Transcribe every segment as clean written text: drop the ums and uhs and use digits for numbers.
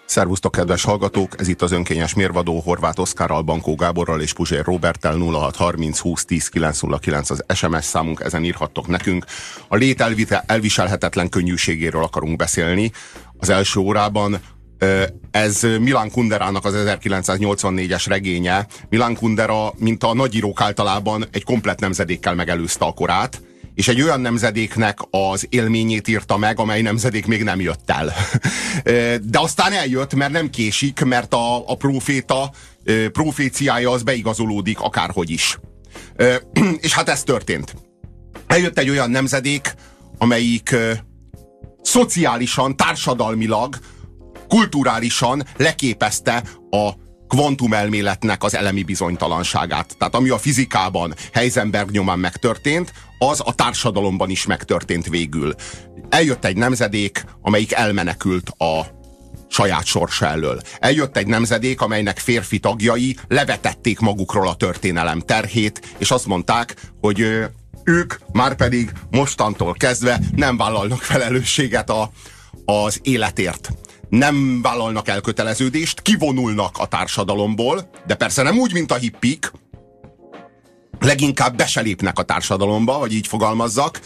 Szervusztok, kedves hallgatók! Ez itt az önkényes mérvadó Horváth Oszkárral, Bankó Gáborral és Puzsér Róberttel. 0630 20 10 909 az SMS számunk, ezen írhattok nekünk. A lét elviselhetetlen könnyűségéről akarunk beszélni az első órában. Ez Milan Kunderának az 1984-es regénye. Milan Kundera, mint a nagyírók általában, egy komplett nemzedékkel megelőzte a korát, és egy olyan nemzedéknek az élményét írta meg, amely nemzedék még nem jött el. De aztán eljött, mert nem késik, mert a proféciája az beigazolódik akárhogy is. És hát ez történt. Eljött egy olyan nemzedék, amelyik szociálisan, társadalmilag, kulturálisan leképezte a kvantumelméletnek az elemi bizonytalanságát. Tehát ami a fizikában Heisenberg nyomán megtörtént, az a társadalomban is megtörtént végül. Eljött egy nemzedék, amelyik elmenekült a saját sorsa elől. Eljött egy nemzedék, amelynek férfi tagjai levetették magukról a történelem terhét, és azt mondták, hogy ők márpedig mostantól kezdve nem vállalnak felelősséget az életért. Nem vállalnak elköteleződést, kivonulnak a társadalomból, de persze nem úgy, mint a hippik, leginkább be se lépnek a társadalomba, vagy így fogalmazzak,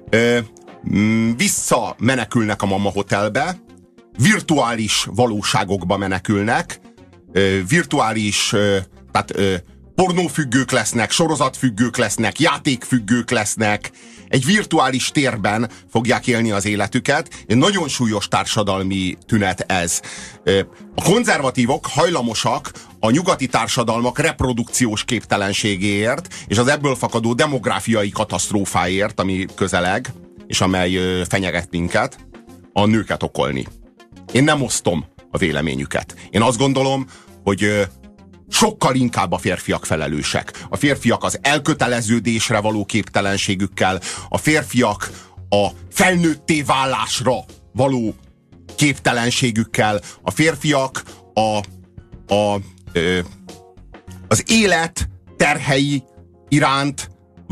visszamenekülnek a Mama Hotelbe, virtuális valóságokba menekülnek, virtuális, tehát pornófüggők lesznek, sorozatfüggők lesznek, játékfüggők lesznek, egy virtuális térben fogják élni az életüket. Egy nagyon súlyos társadalmi tünet ez. A konzervatívok hajlamosak a nyugati társadalmak reprodukciós képtelenségéért, és az ebből fakadó demográfiai katasztrófáért, ami közeleg, és amely fenyeget minket, a nőket okolni. Én nem osztom a véleményüket. Én azt gondolom, hogy sokkal inkább a férfiak felelősek. A férfiak az elköteleződésre való képtelenségükkel, a férfiak a felnőtté válásra való képtelenségükkel, a férfiak az élet terhei iránt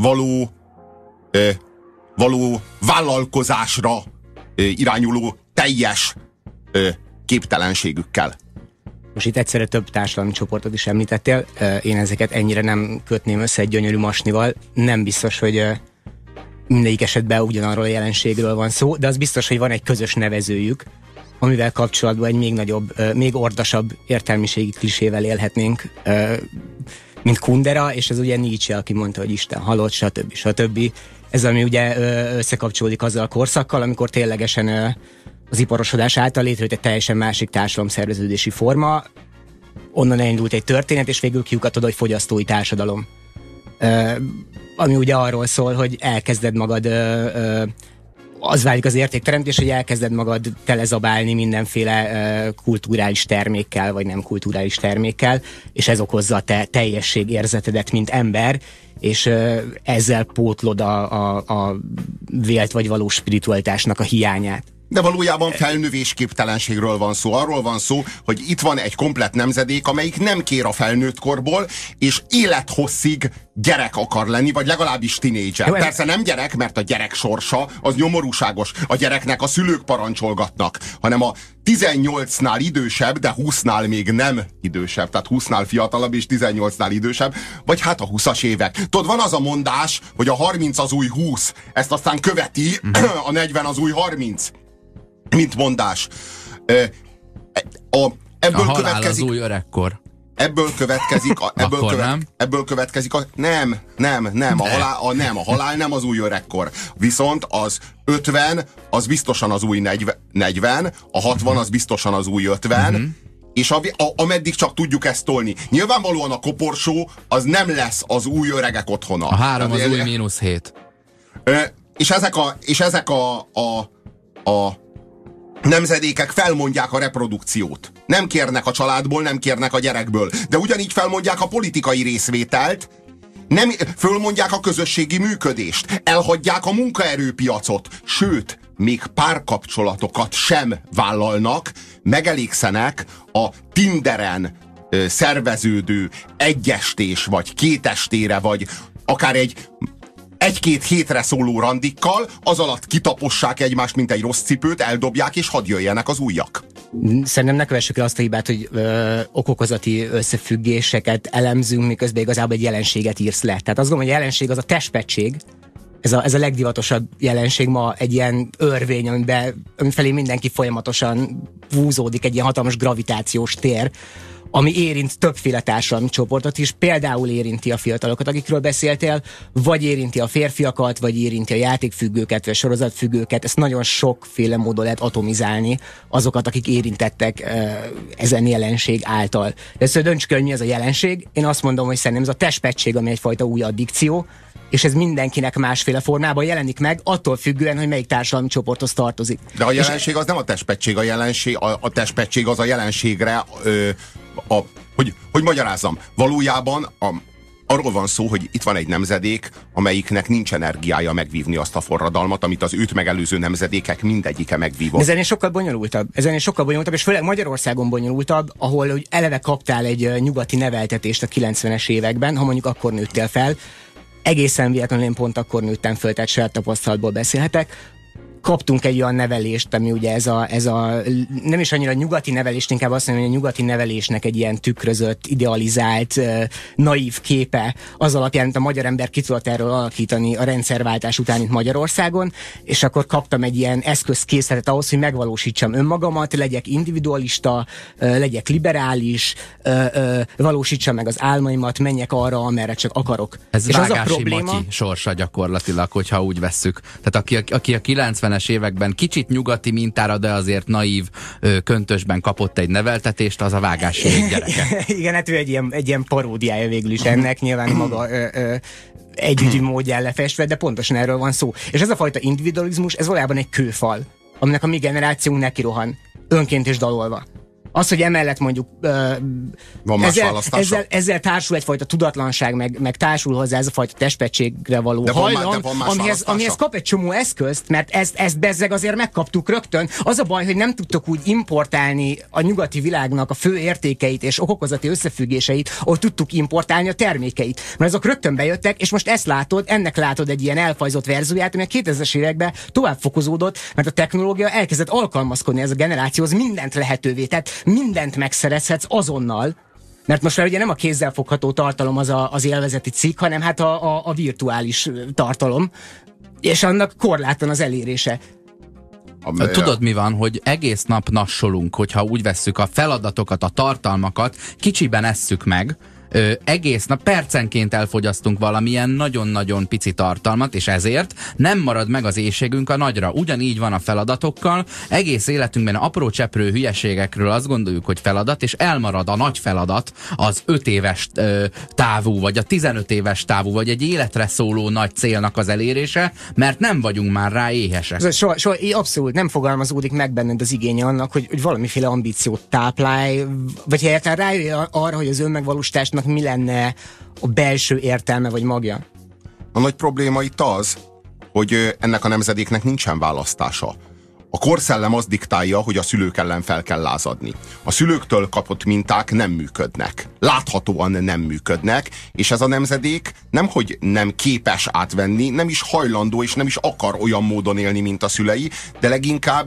való vállalkozásra irányuló teljes képtelenségükkel. Most itt egyszerre több társadalmi csoportot is említettél, én ezeket ennyire nem kötném össze egy gyönyörű masnival. Nem biztos, hogy mindegyik esetben ugyanarról a jelenségről van szó, de az biztos, hogy van egy közös nevezőjük, amivel kapcsolatban egy még nagyobb, még ordasabb értelmiségi klisével élhetnénk, mint Kundera, és ez ugye Nietzsche, aki mondta, hogy Isten halott, stb. Ez, ami ugye összekapcsolódik azzal a korszakkal, amikor ténylegesen az iparosodás által létrejött egy teljesen másik társadalomszerveződési forma, onnan elindult egy történet, és végül kiukat oda, hogy fogyasztói társadalom. Ami ugye arról szól, hogy elkezded magad, az válik az értékteremtés, hogy elkezded magad telezabálni mindenféle kulturális termékkel, vagy nem kulturális termékkel, és ez okozza a te teljességérzetedet, mint ember, és ezzel pótlod a vélt vagy valós spiritualitásnak a hiányát. De valójában felnövésképtelenségről van szó. Arról van szó, hogy itt van egy komplett nemzedék, amelyik nem kér a felnőtt korból, és élethosszig gyerek akar lenni, vagy legalábbis tinédzser. Persze nem gyerek, mert a gyerek sorsa az nyomorúságos. A gyereknek a szülők parancsolgatnak, hanem a 18-nál idősebb, de 20-nál még nem idősebb. Tehát 20-nál fiatalabb és 18-nál idősebb, vagy hát a 20-as évek. Tudod, van az a mondás, hogy a 30 az új 20, ezt aztán követi a 40 az új 30. Mint mondás. Ebből a halál következik, az új öregkor. Ebből következik a halál nem az új öregkor. Viszont az 50 az biztosan az új 40, a 60 az biztosan az új 50, és ameddig csak tudjuk ezt tolni. Nyilvánvalóan a koporsó az nem lesz az új öregek otthona. A 3 az új -7. És ezek a nemzedékek felmondják a reprodukciót. Nem kérnek a családból, nem kérnek a gyerekből. De ugyanígy felmondják a politikai részvételt, fölmondják a közösségi működést, elhagyják a munkaerőpiacot, sőt, még párkapcsolatokat sem vállalnak, megelégszenek a Tinderen szerveződő egyestés, vagy kétestére, vagy akár egy-két hétre szóló randikkal, az alatt kitapossák egymást, mint egy rossz cipőt, eldobják, és hadd jöjjenek az újak. Szerintem ne kövessük el azt a hibát, hogy okokozati összefüggéseket elemzünk, miközben igazából egy jelenséget írsz le. Tehát azt gondolom, hogy a jelenség az a testpettség, ez a legdivatosabb jelenség ma, egy ilyen örvény, amifelé mindenki folyamatosan húzódik, egy ilyen hatalmas gravitációs tér, ami érint többféle társadalmi csoportot is, például érinti a fiatalokat, akikről beszéltél, vagy érinti a férfiakat, vagy érinti a játékfüggőket, vagy a sorozatfüggőket. Ezt nagyon sokféle módon lehet atomizálni, azokat, akik érintettek ezen jelenség által. De ezt döntsük el, hogy mi ez a jelenség. Én azt mondom, hogy szerintem ez a testpettség, ami egyfajta új addikció, és ez mindenkinek másféle formában jelenik meg, attól függően, hogy melyik társadalmi csoporthoz tartozik. De a jelenség az nem a testpettség, a testpettség az a jelenségre, hogy magyarázzam, valójában arról van szó, hogy itt van egy nemzedék, amelyiknek nincs energiája megvívni azt a forradalmat, amit az őt megelőző nemzedékek mindegyike megvívott. Ez ennél sokkal bonyolultabb, és főleg Magyarországon bonyolultabb, ahol hogy eleve kaptál egy nyugati neveltetést a 90-es években, ha mondjuk akkor nőttél fel. Egészen véletlenül én pont akkor nőttem föl, tehát saját tapasztalatból beszélhetek. Kaptunk egy olyan nevelést, ami ugye ez a nem is annyira nyugati nevelést, inkább azt mondom, hogy a nyugati nevelésnek egy ilyen tükrözött, idealizált, naív képe az alapján, amit a magyar ember ki tudott erről alakítani a rendszerváltás után itt Magyarországon, és akkor kaptam egy ilyen eszközkészletet ahhoz, hogy megvalósítsam önmagamat, legyek individualista, legyek liberális, valósítsam meg az álmaimat, menjek arra, amerre csak akarok. Ez és Vágási az a probléma, Matyi sorsa gyakorlatilag, hogyha úgy vesszük. Tehát aki a 90-es években kicsit nyugati mintára, de azért naív köntösben kapott egy neveltetést, az a Vágási gyereke. Igen, hát ő egy ilyen paródiája végül is ennek, nyilván maga együgyű módján lefestve, de pontosan erről van szó. És ez a fajta individualizmus, ez valójában egy kőfal, aminek a mi generációnk nekirohan, önként és dalolva. Az, hogy emellett mondjuk van más választása? Ezzel társul egyfajta tudatlanság, meg társul hozzá ez a fajta testpetségre való hajlam, amihez kap egy csomó eszközt, mert ezt bezzeg azért megkaptuk rögtön. Az a baj, hogy nem tudtok úgy importálni a nyugati világnak a fő értékeit és okokozati összefüggéseit, ahogy tudtuk importálni a termékeit. Mert azok rögtön bejöttek, és most ezt látod, ennek látod egy ilyen elfajzott verzióját, ami a 2000-es években tovább fokozódott, mert a technológia elkezdett alkalmazkodni ez a generációhoz, mindent lehetővé tett. Mindent megszerezhetsz azonnal, mert most már ugye nem a kézzelfogható tartalom az élvezeti cikk, hanem hát a virtuális tartalom, és annak korlátlan az elérése. Tudod mi van, hogy egész nap nassolunk, hogyha úgy vesszük a feladatokat, a tartalmakat, kicsiben esszük meg, egész nap percenként elfogyasztunk valamilyen nagyon-nagyon pici tartalmat, és ezért nem marad meg az éhségünk a nagyra. Ugyanígy van a feladatokkal, egész életünkben apró cseprő hülyeségekről azt gondoljuk, hogy feladat, és elmarad a nagy feladat, az 5 éves távú, vagy a 15 éves távú, vagy egy életre szóló nagy célnak az elérése, mert nem vagyunk már rá éhesek. Soha abszolút nem fogalmazódik meg benned az igénye annak, hogy valamiféle ambíciót táplálj, vagy egyáltalán rájöjj arra, hogy az önmegvalósításnak mi lenne a belső értelme vagy magja? A nagy probléma itt az, hogy ennek a nemzedéknek nincsen választása. A korszellem azt diktálja, hogy a szülők ellen fel kell lázadni. A szülőktől kapott minták nem működnek. Láthatóan nem működnek, és ez a nemzedék nemhogy nem képes átvenni, nem is hajlandó, és nem is akar olyan módon élni, mint a szülei, de leginkább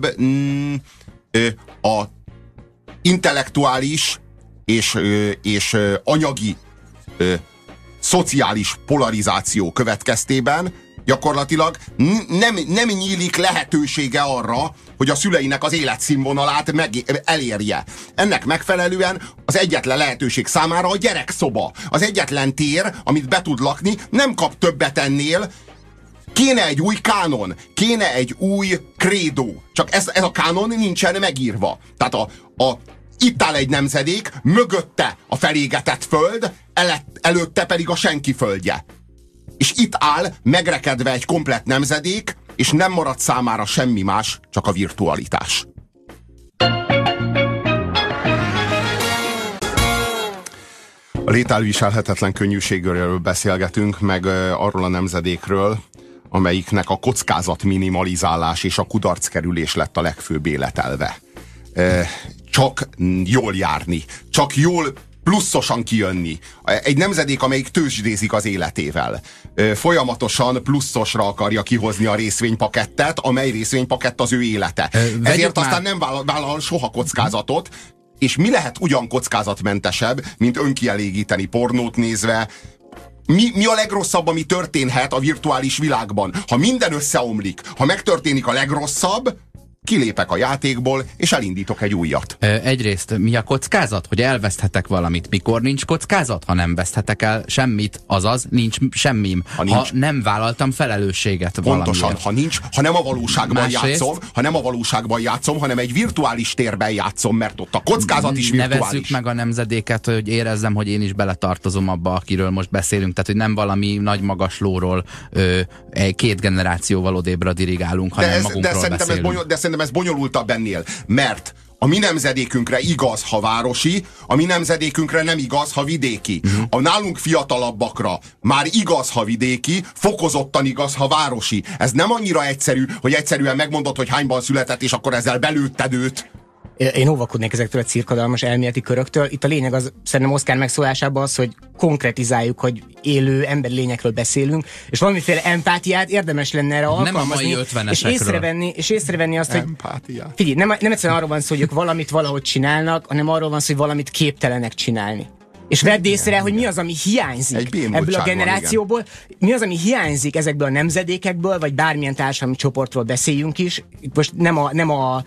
a intellektuális és anyagi szociális polarizáció következtében gyakorlatilag nem nyílik lehetősége arra, hogy a szüleinek az életszínvonalát elérje. Ennek megfelelően az egyetlen lehetőség számára a gyerekszoba. Az egyetlen tér, amit be tud lakni, nem kap többet ennél. Kéne egy új kánon, kéne egy új krédó. Csak ez a kánon nincsen megírva. Tehát itt áll egy nemzedék, mögötte a felégetett föld, előtte pedig a senki földje. És itt áll megrekedve egy komplett nemzedék, és nem marad számára semmi más, csak a virtualitás. A lételviselhetetlen könnyűségről beszélgetünk, meg arról a nemzedékről, amelyiknek a kockázat minimalizálás és a kudarckerülés lett a legfőbb életelve. Csak jól járni, csak jól pluszosan kijönni. Egy nemzedék, amelyik tőzsdézik az életével. Folyamatosan pluszosra akarja kihozni a részvénypakettet, amely részvénypakett az ő élete. Ezért aztán nem vállal soha kockázatot, és mi lehet ugyan kockázatmentesebb, mint önkielégíteni pornót nézve. Mi a legrosszabb, ami történhet a virtuális világban? Ha minden összeomlik, ha megtörténik a legrosszabb, kilépek a játékból, és elindítok egy újat. Egyrészt mi a kockázat? Hogy elveszthetek valamit. Mikor nincs kockázat? Ha nem veszthetek el semmit, azaz nincs semmim. Ha nem vállaltam felelősséget pontosan, valamiért. ha nem a valóságban játszom, hanem egy virtuális térben játszom, mert ott a kockázat is virtuális. Nevezzük meg a nemzedéket, hogy érezzem, hogy én is beletartozom abba, akiről most beszélünk. Tehát, hogy nem valami nagy magas lóról két generációval odébbre dirigálunk, hanem magunkról beszélünk. De szerintem ez bonyolultabb ennél, mert a mi nemzedékünkre igaz, ha városi, a mi nemzedékünkre nem igaz, ha vidéki. A nálunk fiatalabbakra már igaz, ha vidéki, fokozottan igaz, ha városi. Ez nem annyira egyszerű, hogy egyszerűen megmondod, hogy hányban született, és akkor ezzel belőtted őt. Én óvakodnék ezektől a cirkadalmas elméleti köröktől. Itt a lényeg az, szerintem Oszkár megszólásában az, hogy konkretizáljuk, hogy élő emberi lényekről beszélünk, és valamiféle empátiát érdemes lenne erre alkalmazni. Nem a mai és észrevenni azt, empátia. Hogy figyelj, nem egyszerűen arról van szó, hogy ők valamit valahogy csinálnak, hanem arról van szó, hogy valamit képtelenek csinálni. És vedd észre, hogy mi az, ami hiányzik ebből a generációból, mi az, ami hiányzik ezekből a nemzedékekből, vagy bármilyen társadalmi csoportról beszéljünk is. Itt most nem a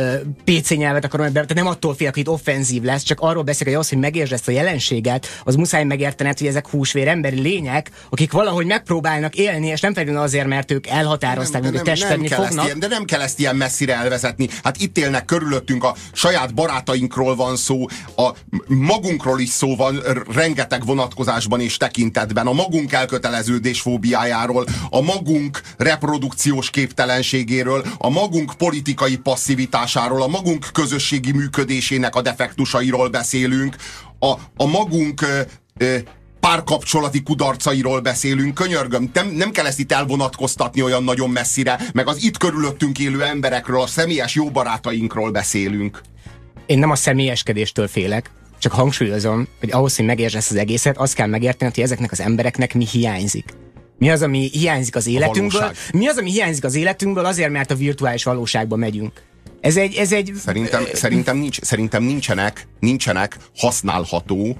PC nyelvet akarom ebben, tehát nem attól félek, hogy itt offenzív lesz, csak arról beszélek, hogy ahhoz, hogy megértsd ezt a jelenséget, az muszáj megértened, hogy ezek húsvér emberi lények, akik valahogy megpróbálnak élni, és nem feltétlenül azért, mert ők elhatározták, hogy testedni fognak. De nem kell ezt ilyen messzire elvezetni. Hát itt élnek körülöttünk, a saját barátainkról van szó, a magunkról is szó van, rengeteg vonatkozásban és tekintetben, a magunk elköteleződés fóbiájáról, a magunk reprodukciós képtelenségéről, a magunk politikai passzivitásáról, a magunk közösségi működésének a defektusairól beszélünk, a magunk párkapcsolati kudarcairól beszélünk, könyörgöm, nem kell ezt itt elvonatkoztatni olyan nagyon messzire, meg az itt körülöttünk élő emberekről, a személyes jó barátainkról beszélünk. Én nem a személyeskedéstől félek, csak hangsúlyozom, hogy ahhoz, hogy megértsd ezt az egészet, azt kell megérteni, hogy ezeknek az embereknek mi hiányzik. Mi az, ami hiányzik az életünkből? Mi az, ami hiányzik az életünkből azért, mert a virtuális valóságba megyünk? Ez egy... Szerintem nincsenek használható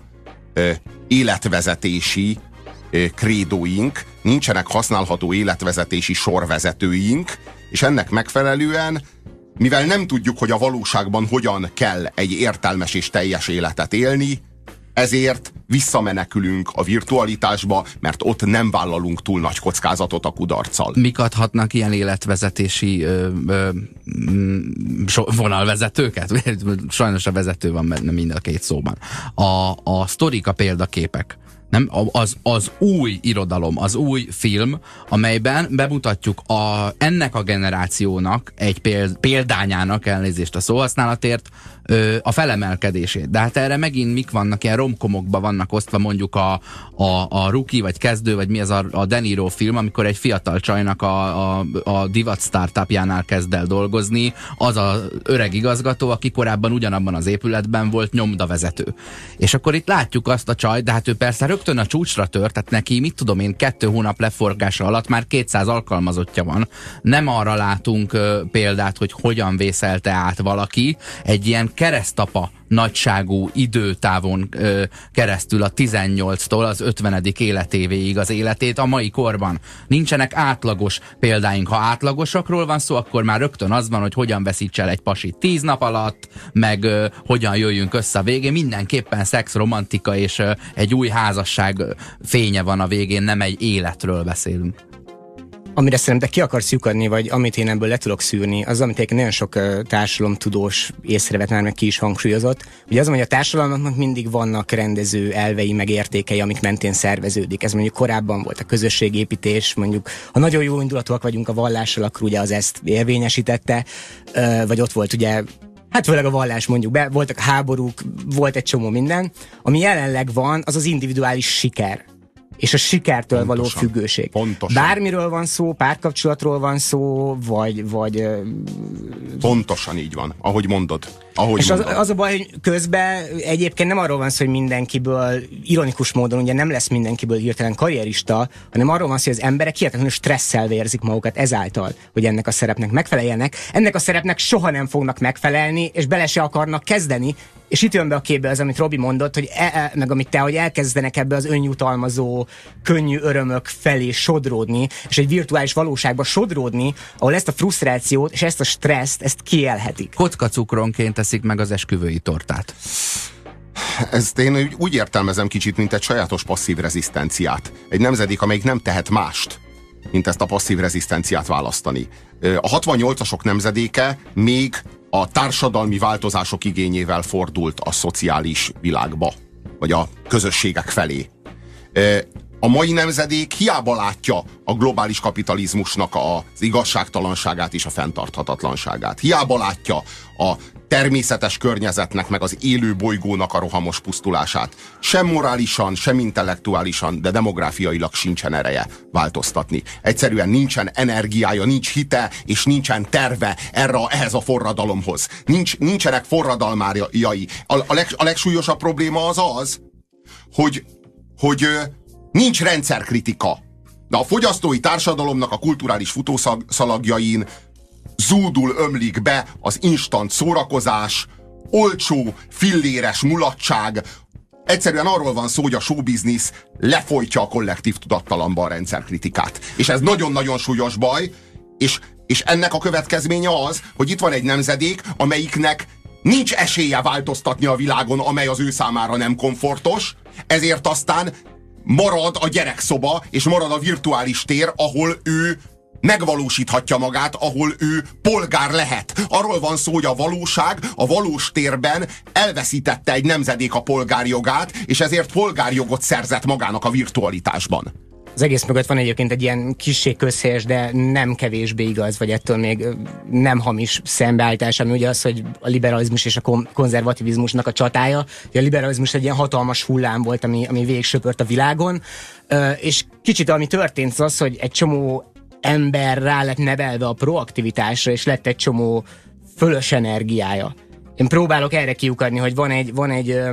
életvezetési krédóink, nincsenek használható életvezetési sorvezetőink, és ennek megfelelően, mivel nem tudjuk, hogy a valóságban hogyan kell egy értelmes és teljes életet élni, ezért visszamenekülünk a virtualitásba, mert ott nem vállalunk túl nagy kockázatot a kudarccal. Mik adhatnak ilyen életvezetési vonalvezetőket? Sajnos a vezető van benne mind a két szóban. A sztorik, a példaképek. Nem? Az új irodalom, az új film, amelyben bemutatjuk ennek a generációnak egy példányának, elnézést a szóhasználatért, a felemelkedését. De hát erre megint mik vannak, ilyen romkomokba vannak osztva mondjuk a rookie, vagy kezdő, vagy mi ez a De Niro film, amikor egy fiatal csajnak a divat startupjánál kezd el dolgozni, az az öreg igazgató, aki korábban ugyanabban az épületben volt nyomdavezető. És akkor itt látjuk azt a csajt, de hát ő persze rögtön a csúcsra tört, tehát neki, mit tudom én, 2 hónap leforgása alatt már 200 alkalmazottja van. Nem arra látunk példát, hogy hogyan vészelte át valaki egy ilyen keresztapa nagyságú időtávon keresztül a 18-tól az 50. életévéig az életét a mai korban. Nincsenek átlagos példáink. Ha átlagosakról van szó, akkor már rögtön az van, hogy hogyan veszíts el egy pasit 10 nap alatt, meg hogyan jöjjünk össze a végén. Mindenképpen szex, romantika és egy új házasság fénye van a végén, nem egy életről beszélünk. Amire szerintem ki akarsz lyukadni, vagy amit én ebből le tudok szűrni, az, amit egyébként nagyon sok társadalomtudós észrevett, már meg ki is hangsúlyozott, hogy az, hogy a társadalomnak mindig vannak rendező elvei, meg értékei, amik mentén szerveződik. Ez mondjuk korábban volt a közösségépítés, mondjuk ha nagyon jó indulatúak vagyunk a vallással, akkor ugye az ezt érvényesítette, vagy ott volt ugye, hát főleg a vallás mondjuk be, voltak háborúk, volt egy csomó minden. Ami jelenleg van, az az individuális siker. és a sikertől Pontosan. való függőség. Pontosan. Bármiről van szó, párkapcsolatról van szó, vagy Pontosan így van, ahogy mondod. És az a baj, hogy közben egyébként nem arról van szó, hogy mindenkiből, ironikus módon ugye nem lesz mindenkiből hirtelen karrierista, hanem arról van szó, hogy az emberek hihetetlenül stresszel vérzik magukat ezáltal, hogy ennek a szerepnek megfeleljenek. Ennek a szerepnek soha nem fognak megfelelni, és bele se akarnak kezdeni. És itt jön be a képbe az, amit Robi mondott, hogy meg amit te, hogy elkezdenek ebbe az önjutalmazó, könnyű örömök felé sodródni, és egy virtuális valóságba sodródni, ahol ezt a frusztrációt és ezt a stresszt, ezt kiélhetik. Kockacukronként teszik meg az esküvői tortát. Ezt én úgy értelmezem kicsit, mint egy sajátos passzív rezisztenciát. Egy nemzedék, amelyik nem tehet mást, mint ezt a passzív rezisztenciát választani. A 68-asok nemzedéke még a társadalmi változások igényével fordult a szociális világba, vagy a közösségek felé. A mai nemzedék hiába látja a globális kapitalizmusnak az igazságtalanságát és a fenntarthatatlanságát. Hiába látja a természetes környezetnek, meg az élő bolygónak a rohamos pusztulását. Sem morálisan, sem intellektuálisan, de demográfiailag sincsen ereje változtatni. Egyszerűen nincsen energiája, nincs hite, és nincsen terve ehhez a forradalomhoz. Nincsenek forradalmárjai. A legsúlyosabb probléma az, hogy nincs rendszerkritika. De a fogyasztói társadalomnak a kulturális futószalagjain zúdul ömlik be az instant szórakozás, olcsó, filléres mulatság. Egyszerűen arról van szó, hogy a showbiznisz lefolytja a kollektív tudattalamban a rendszerkritikát. És ez nagyon-nagyon súlyos baj, és ennek a következménye az, hogy itt van egy nemzedék, amelyiknek nincs esélye változtatni a világon, amely az ő számára nem komfortos, ezért aztán marad a gyerekszoba, és marad a virtuális tér, ahol ő megvalósíthatja magát, ahol ő polgár lehet. Arról van szó, hogy a valóság a valós térben elveszítette egy nemzedék a polgárjogát, és ezért polgárjogot szerzett magának a virtualitásban. Az egész mögött van egyébként egy ilyen kissé közhelyes, de nem kevésbé igaz, vagy ettől még nem hamis szembeállítás, ami ugye az, hogy a liberalizmus és a konzervativizmusnak a csatája. A liberalizmus egy ilyen hatalmas hullám volt, ami végig söpört a világon, és kicsit ami történt az, hogy egy csomó ember rá lett nevelve a proaktivitásra, és lett egy csomó fölös energiája. Én próbálok erre kiukadni, hogy van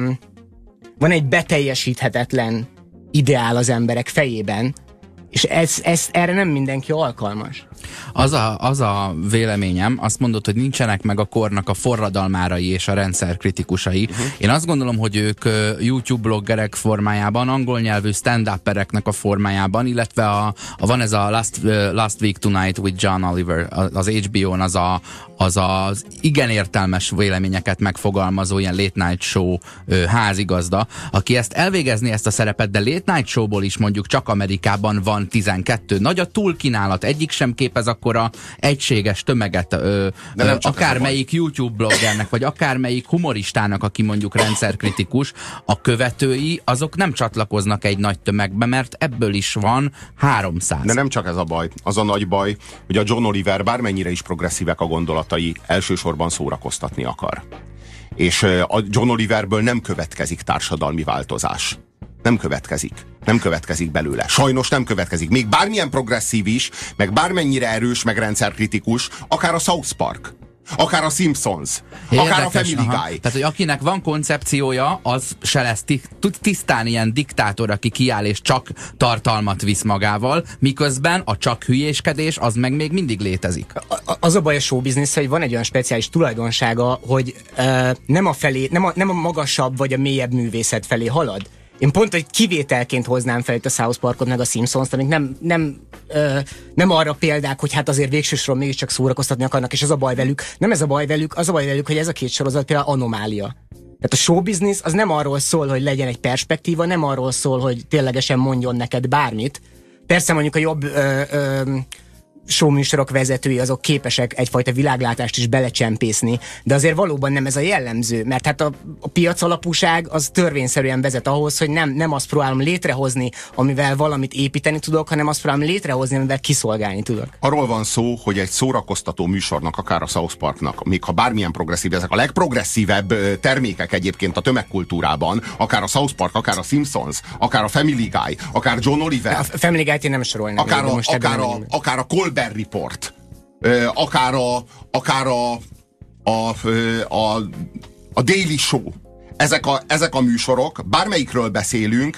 egy beteljesíthetetlen ideál az emberek fejében, és erre nem mindenki alkalmas. Az a véleményem, azt mondod, hogy nincsenek meg a kornak a forradalmárai és a rendszer kritikusai. Én azt gondolom, hogy ők YouTube bloggerek formájában, angol nyelvű stand-uppereknek a formájában, illetve van ez a Last Week Tonight with John Oliver, az HBO-n az igen értelmes véleményeket megfogalmazó ilyen late night show házigazda, aki elvégezni ezt a szerepet, de late night showból is mondjuk csak Amerikában van 12. Nagy a túlkínálat, egyik sem képez akkora egységes tömeget, akármelyik YouTube bloggernek, vagy akármelyik humoristának, aki mondjuk rendszerkritikus, a követői, azok nem csatlakoznak egy nagy tömegbe, mert ebből is van 300. De nem csak ez a baj. Az a nagy baj, hogy a John Oliver bármennyire is progresszívek a gondolatai, elsősorban szórakoztatni akar. És a John Oliverből nem következik társadalmi változás. Nem következik belőle. Sajnos nem következik. Még bármilyen progresszív is, meg bármennyire erős, meg rendszerkritikus, akár a South Park, akár a Simpsons, akár a Family Guy. Tehát, hogy akinek van koncepciója, az se lesz tisztán ilyen diktátor, aki kiáll és csak tartalmat visz magával, miközben a csak hülyéskedés az meg még mindig létezik. Az a baj a showbiznisz, hogy van egy olyan speciális tulajdonsága, hogy nem a magasabb vagy a mélyebb művészet felé halad. Én pont, hogy kivételként hoznám fel itt a South Parkot meg a Simpsons-t, amik nem arra példák, hogy hát azért végső soron mégiscsak szórakoztatni akarnak, és az a baj velük. Nem ez a baj velük, az a baj velük, hogy ez a két sorozat például anomália. Tehát a showbiznisz az nem arról szól, hogy legyen egy perspektíva, nem arról szól, hogy ténylegesen mondjon neked bármit. Persze mondjuk a jobb showműsorok vezetői azok képesek egyfajta világlátást is belecsempészni, de azért valóban nem ez a jellemző, mert hát a piac alapúság az törvényszerűen vezet ahhoz, hogy nem azt próbálom létrehozni, amivel valamit építeni tudok, hanem azt próbálom létrehozni, amivel kiszolgálni tudok. Arról van szó, hogy egy szórakoztató műsornak, akár a South Parknak, még ha bármilyen progresszív, ezek a legprogresszívebb termékek egyébként a tömegkultúrában, akár a South Park, akár a Simpsons, akár a Family Guy, akár John Oliver. A Family Guy-t én nem sorolnám. Akár a Colbert Report, akár a Daily Show. Ezek a műsorok, bármelyikről beszélünk,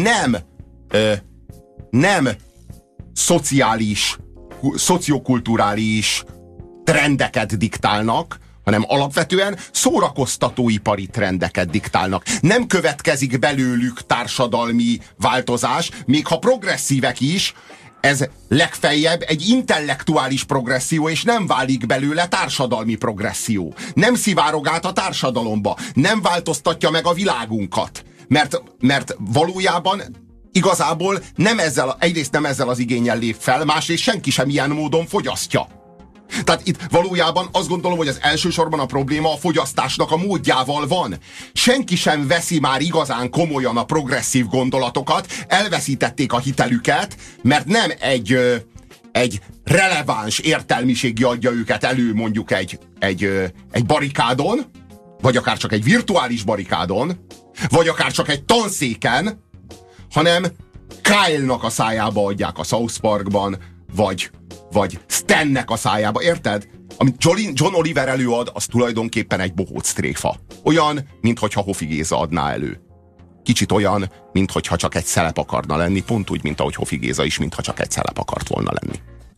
nem szociális, szociokulturális trendeket diktálnak, hanem alapvetően szórakoztatóipari trendeket diktálnak. Nem következik belőlük társadalmi változás, még ha progresszívek is, ez legfeljebb egy intellektuális progresszió, és nem válik belőle társadalmi progresszió. Nem szivárog át a társadalomba, nem változtatja meg a világunkat. Mert valójában igazából egyrészt nem ezzel az igénnyel lép fel, másrészt senki sem ilyen módon fogyasztja. Tehát itt valójában azt gondolom, hogy az elsősorban a probléma a fogyasztásnak a módjával van. Senki sem veszi már igazán komolyan a progresszív gondolatokat, elveszítették a hitelüket, mert nem egy releváns értelmiségi adja őket elő mondjuk egy barikádon, vagy akár csak egy virtuális barikádon, vagy akár csak egy tanszéken, hanem Kyle-nak a szájába adják a South Parkban, vagy Stannek a szájába, érted? Amit John Oliver előad, az tulajdonképpen egy bohóc tréfa. Olyan, minthogyha Hofi Géza adná elő. Kicsit olyan, minthogyha csak egy szelep akarna lenni, pont úgy, mint ahogy Hofi Géza is, mintha csak egy szelep akart volna lenni.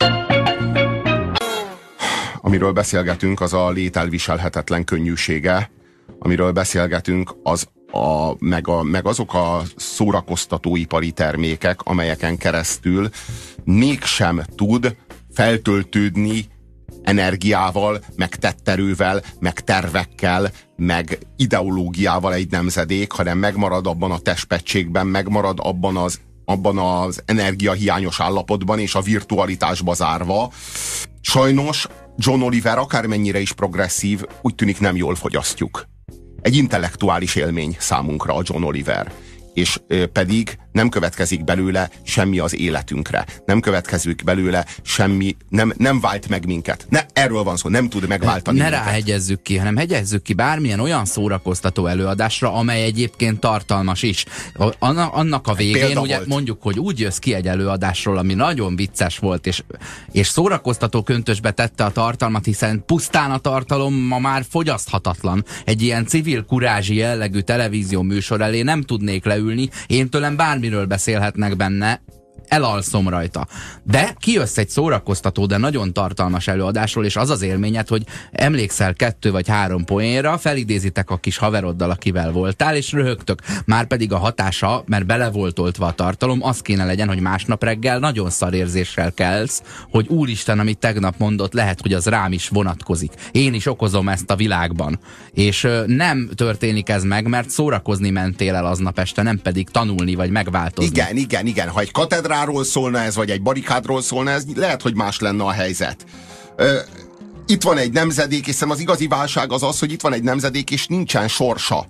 Amiről beszélgetünk, az a lét elviselhetetlen könnyűsége. Amiről beszélgetünk, az meg azok a szórakoztatóipari termékek, amelyeken keresztül mégsem tud feltöltődni energiával, meg tetterővel, meg tervekkel, meg ideológiával egy nemzedék, hanem megmarad abban a testpettségben, megmarad abban az energiahiányos állapotban és a virtualitásba zárva. Sajnos John Oliver akármennyire is progresszív, úgy tűnik nem jól fogyasztjuk. Egy intellektuális élmény számunkra a John Oliver, és pedig nem következik belőle semmi az életünkre. Nem következik belőle semmi, nem vált meg minket. Erről van szó, nem tud megváltani Ne minket. ráhegyezzük ki, hanem hegyezzük ki bármilyen olyan szórakoztató előadásra, amely egyébként tartalmas is. Annak a végén ugye mondjuk, hogy úgy jössz ki egy előadásról, ami nagyon vicces volt, és szórakoztató köntösbe tette a tartalmat, hiszen pusztán a tartalom ma már fogyaszthatatlan. Egy ilyen civil kurázsi jellegű televízió műsor elé nem tudnék leülni, én tőlem bármiről beszélhetnek benne, elalszom rajta. De kijössz egy szórakoztató, de nagyon tartalmas előadásról, és az az élményed, hogy emlékszel 2 vagy 3 poénra, felidézitek a kis haveroddal, akivel voltál, és röhögtök. Márpedig a hatása, mert bele volt oltva a tartalom, az kéne legyen, hogy másnap reggel nagyon szarérzéssel kelsz, hogy úristen, amit tegnap mondott, lehet, hogy az rám is vonatkozik. Én is okozom ezt a világban. És nem történik ez meg, mert szórakozni mentél el aznap este, nem pedig tanulni vagy megváltozni. Igen. Ha egy katedráról szólna ez, vagy egy barikádról szólna ez, lehet, hogy más lenne a helyzet. Itt van egy nemzedék, és szerintem az igazi válság az, hogy itt van egy nemzedék, és nincsen sorsa.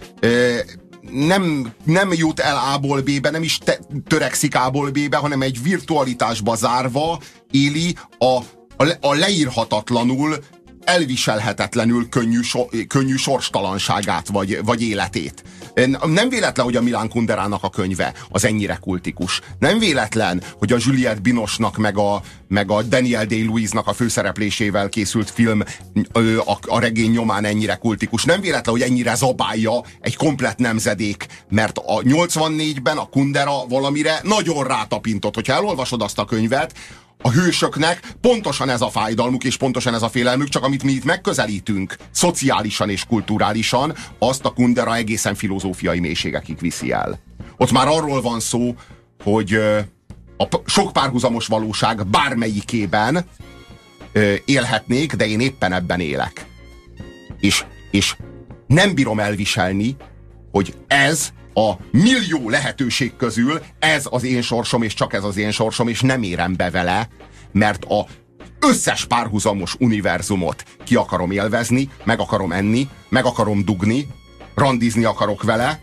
Nem jut el A-ból B-be, nem is törekszik A-ból B-be, hanem egy virtualitásba zárva éli a leírhatatlanul, elviselhetetlenül könnyű sorstalanságát, vagy életét. Nem véletlen, hogy a Milan Kunderának a könyve az ennyire kultikus. Nem véletlen, hogy a Juliette Binoche-nak meg a Daniel Day-Lewis-nak a főszereplésével készült film a regény nyomán ennyire kultikus. Nem véletlen, hogy ennyire zabálja egy komplett nemzedék, mert a 84-ben a Kundera valamire nagyon rátapintott. Hogyha elolvasod azt a könyvet, a hősöknek pontosan ez a fájdalmuk, és pontosan ez a félelmük, csak amit mi itt megközelítünk, szociálisan és kulturálisan, azt a Kundera egészen filozófiai mélységekig viszi el. Ott már arról van szó, hogy a sok párhuzamos valóság bármelyikében élhetnék, de én éppen ebben élek. És nem bírom elviselni, hogy ez a millió lehetőség közül ez az én sorsom, és csak ez az én sorsom, és nem érem be vele, mert a összes párhuzamos univerzumot ki akarom élvezni, meg akarom enni, meg akarom dugni, randizni akarok vele.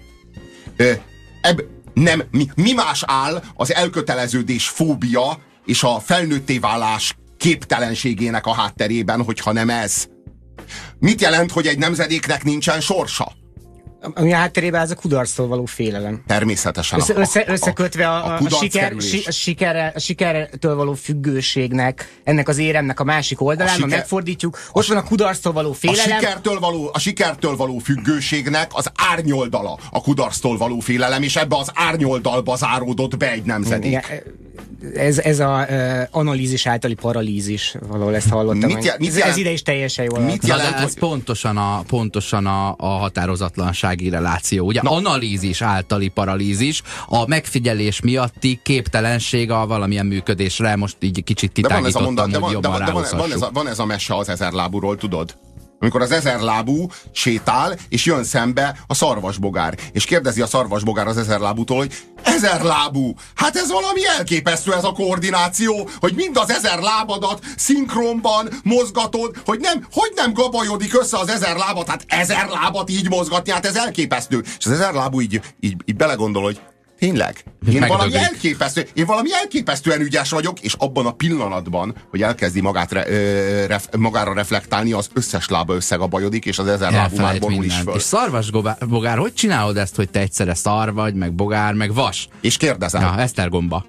Mi más áll az elköteleződés fóbia és a felnőtté válás képtelenségének a hátterében, hogyha nem ez? Mit jelent, hogy egy nemzedéknek nincsen sorsa? Ami a hátterében ez a kudarctól való félelem. Természetesen. Összekötve a sikertől való függőségnek, ennek az éremnek a másik oldalán, ha megfordítjuk, ott van a kudarctól való félelem. A sikertől való függőségnek az árnyoldala a kudarctól való félelem, és ebbe az árnyoldalba záródott be egy nemzedék. Igen, ez az analízis általi paralízis, valahol ezt hallottam. Ez ide is teljesen jól. Mit jelent, ez pontosan a határozatlansági reláció. Ugye analízis általi paralízis, a megfigyelés miatti képtelenség a valamilyen működésre, most így kicsit titágítottam, hogy jobban ráhozhassuk. Van ez a mese az ezerlábúról, tudod? Amikor az ezerlábú sétál, és jön szembe a szarvasbogár. És kérdezi a szarvasbogár az ezerlábútól, hogy ezerlábú, hát ez valami elképesztő ez a koordináció, hogy mind az 1000 lábadat szinkronban mozgatod, hogy nem gabajodik össze az 1000 lábat, hát 1000 lábat így mozgatni, hát ez elképesztő. És az ezerlábú így bagondol, hogy tényleg? Én valami elképesztően ügyes vagyok, és abban a pillanatban, hogy elkezdi magára reflektálni, az összes lába összegabajodik, és az 1000 lábú már borul is föl. És szarvasbogár, hogy csinálod ezt, hogy te egyszerre szar vagy, meg bogár, meg vas? És kérdezem. Ja, Esztergomba.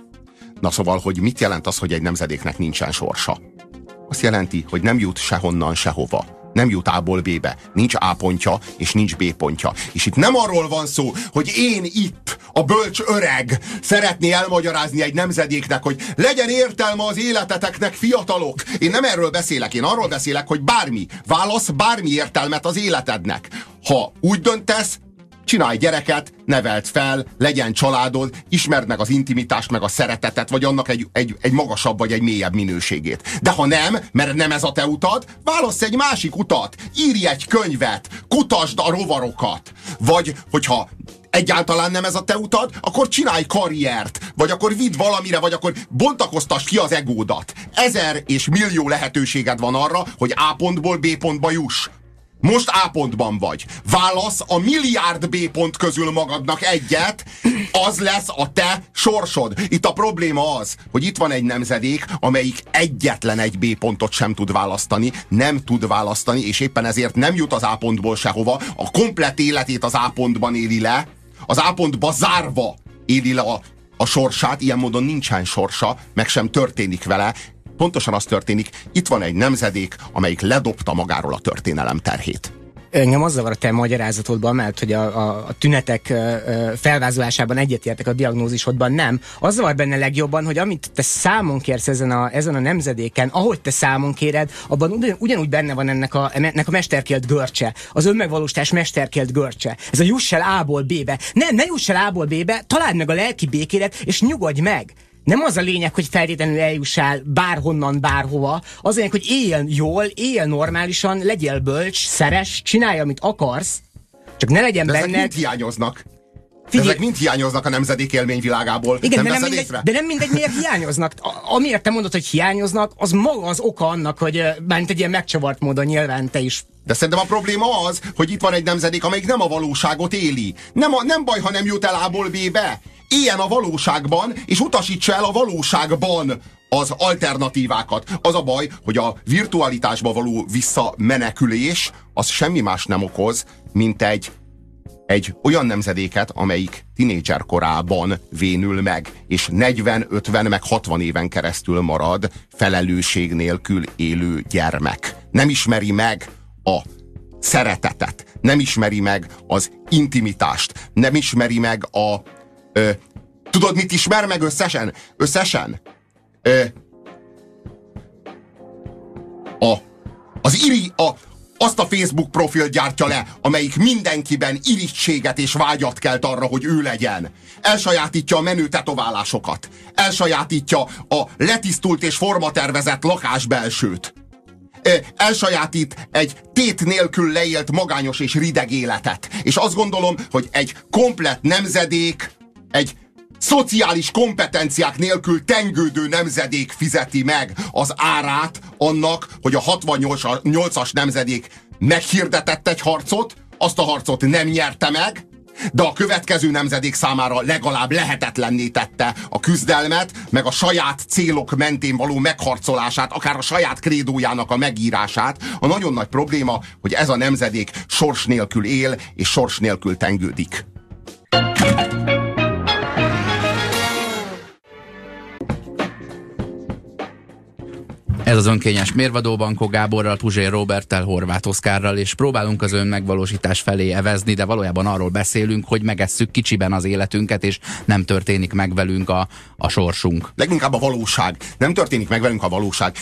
Na szóval, hogy mit jelent az, hogy egy nemzedéknek nincsen sorsa? Azt jelenti, hogy nem jut sehonnan sehova. Nem jut A-ból B-be. Nincs A pontja, és nincs B pontja. És itt nem arról van szó, hogy én itt, a bölcs öreg, szeretné elmagyarázni egy nemzedéknek, hogy legyen értelme az életeteknek, fiatalok. Én nem erről beszélek, én arról beszélek, hogy válasz bármi értelmet az életednek. Ha úgy döntesz, csinálj gyereket, neveld fel, legyen családod, ismerd meg az intimitást, meg a szeretetet, vagy annak egy magasabb, vagy egy mélyebb minőségét. De ha nem, mert nem ez a te utad, válasz egy másik utat, írj egy könyvet, kutasd a rovarokat. Vagy, hogyha egyáltalán nem ez a te utad, akkor csinálj karriert, vagy akkor vidd valamire, vagy akkor bontakoztasd ki az egódat. 1000 és millió lehetőséged van arra, hogy A pontból B pontba juss. Most A pontban vagy. Válasz a milliárd B pont közül magadnak egyet, az lesz a te sorsod. Itt a probléma az, hogy itt van egy nemzedék, amelyik egyetlen egy B pontot sem tud választani, nem tud választani, és éppen ezért nem jut az A pontból sehova, a komplett életét az A pontban éli le, az A pontba zárva éli le a sorsát, ilyen módon nincsen sorsa, meg sem történik vele. Pontosan az történik, itt van egy nemzedék, amelyik ledobta magáról a történelem terhét. Engem az zavar a te magyarázatodban, mert hogy a tünetek felvázolásában egyetértek, a diagnózisodban nem. Az zavar benne legjobban, hogy amit te számon kérsz ezen a nemzedéken, ahogy te számon kéred, abban ugyanúgy benne van ennek a mesterkélt görcse, az önmegvalósítás mesterkélt görcse. Ez a juss el A-ból B-be. Ne juss el A-ból B-be, találd meg a lelki békédet, és nyugodj meg! Nem az a lényeg, hogy feltétlenül eljussál bárhonnan, bárhova. Az a lényeg, hogy éljél jól, éljél normálisan, legyél bölcs, szeress, csinálj, amit akarsz, csak ne legyen benned... Ezek mind hiányoznak. Ezek mind hiányoznak a nemzedék élményvilágából. Igen, de nem mindegy, miért hiányoznak. Amiért te mondod, hogy hiányoznak, az maga az oka annak, hogy bármint egy ilyen megcsavart módon nyilván te is. De szerintem a probléma az, hogy itt van egy nemzedék, amelyik nem a valóságot éli. Nem baj, ha nem jut el A-ból B-be. Éljen a valóságban, és utasítsa el a valóságban az alternatívákat. Az a baj, hogy a virtualitásba való visszamenekülés az semmi más nem okoz, mint egy olyan nemzedéket, amelyik tinédzser korában vénül meg, és 40, 50, meg 60 éven keresztül marad felelősség nélkül élő gyermek. Nem ismeri meg a szeretetet, nem ismeri meg az intimitást, nem ismeri meg tudod, mit ismer meg összesen? Azt a Facebook profilt gyártja le, amelyik mindenkiben irigységet és vágyat kelt arra, hogy ő legyen. Elsajátítja a menő tetoválásokat. Elsajátítja a letisztult és formatervezett lakásbelsőt. Elsajátít egy tét nélkül leélt magányos és rideg életet. És azt gondolom, hogy egy komplett nemzedék, egy szociális kompetenciák nélkül tengődő nemzedék fizeti meg az árát annak, hogy a 68-as nemzedék meghirdetett egy harcot, azt a harcot nem nyerte meg, de a következő nemzedék számára legalább lehetetlenné tette a küzdelmet, meg a saját célok mentén való megharcolását, akár a saját krédójának a megírását. A nagyon nagy probléma, hogy ez a nemzedék sors nélkül él, és sors nélkül tengődik. Ez az önkényes mérvadó Bankó Gáborral, Puzsér Róberttel, Horváth Oszkárral, és próbálunk az önmegvalósítás felé evezni, de valójában arról beszélünk, hogy megesszük kicsiben az életünket, és nem történik meg velünk a sorsunk. Leginkább a valóság. Nem történik meg velünk a valóság.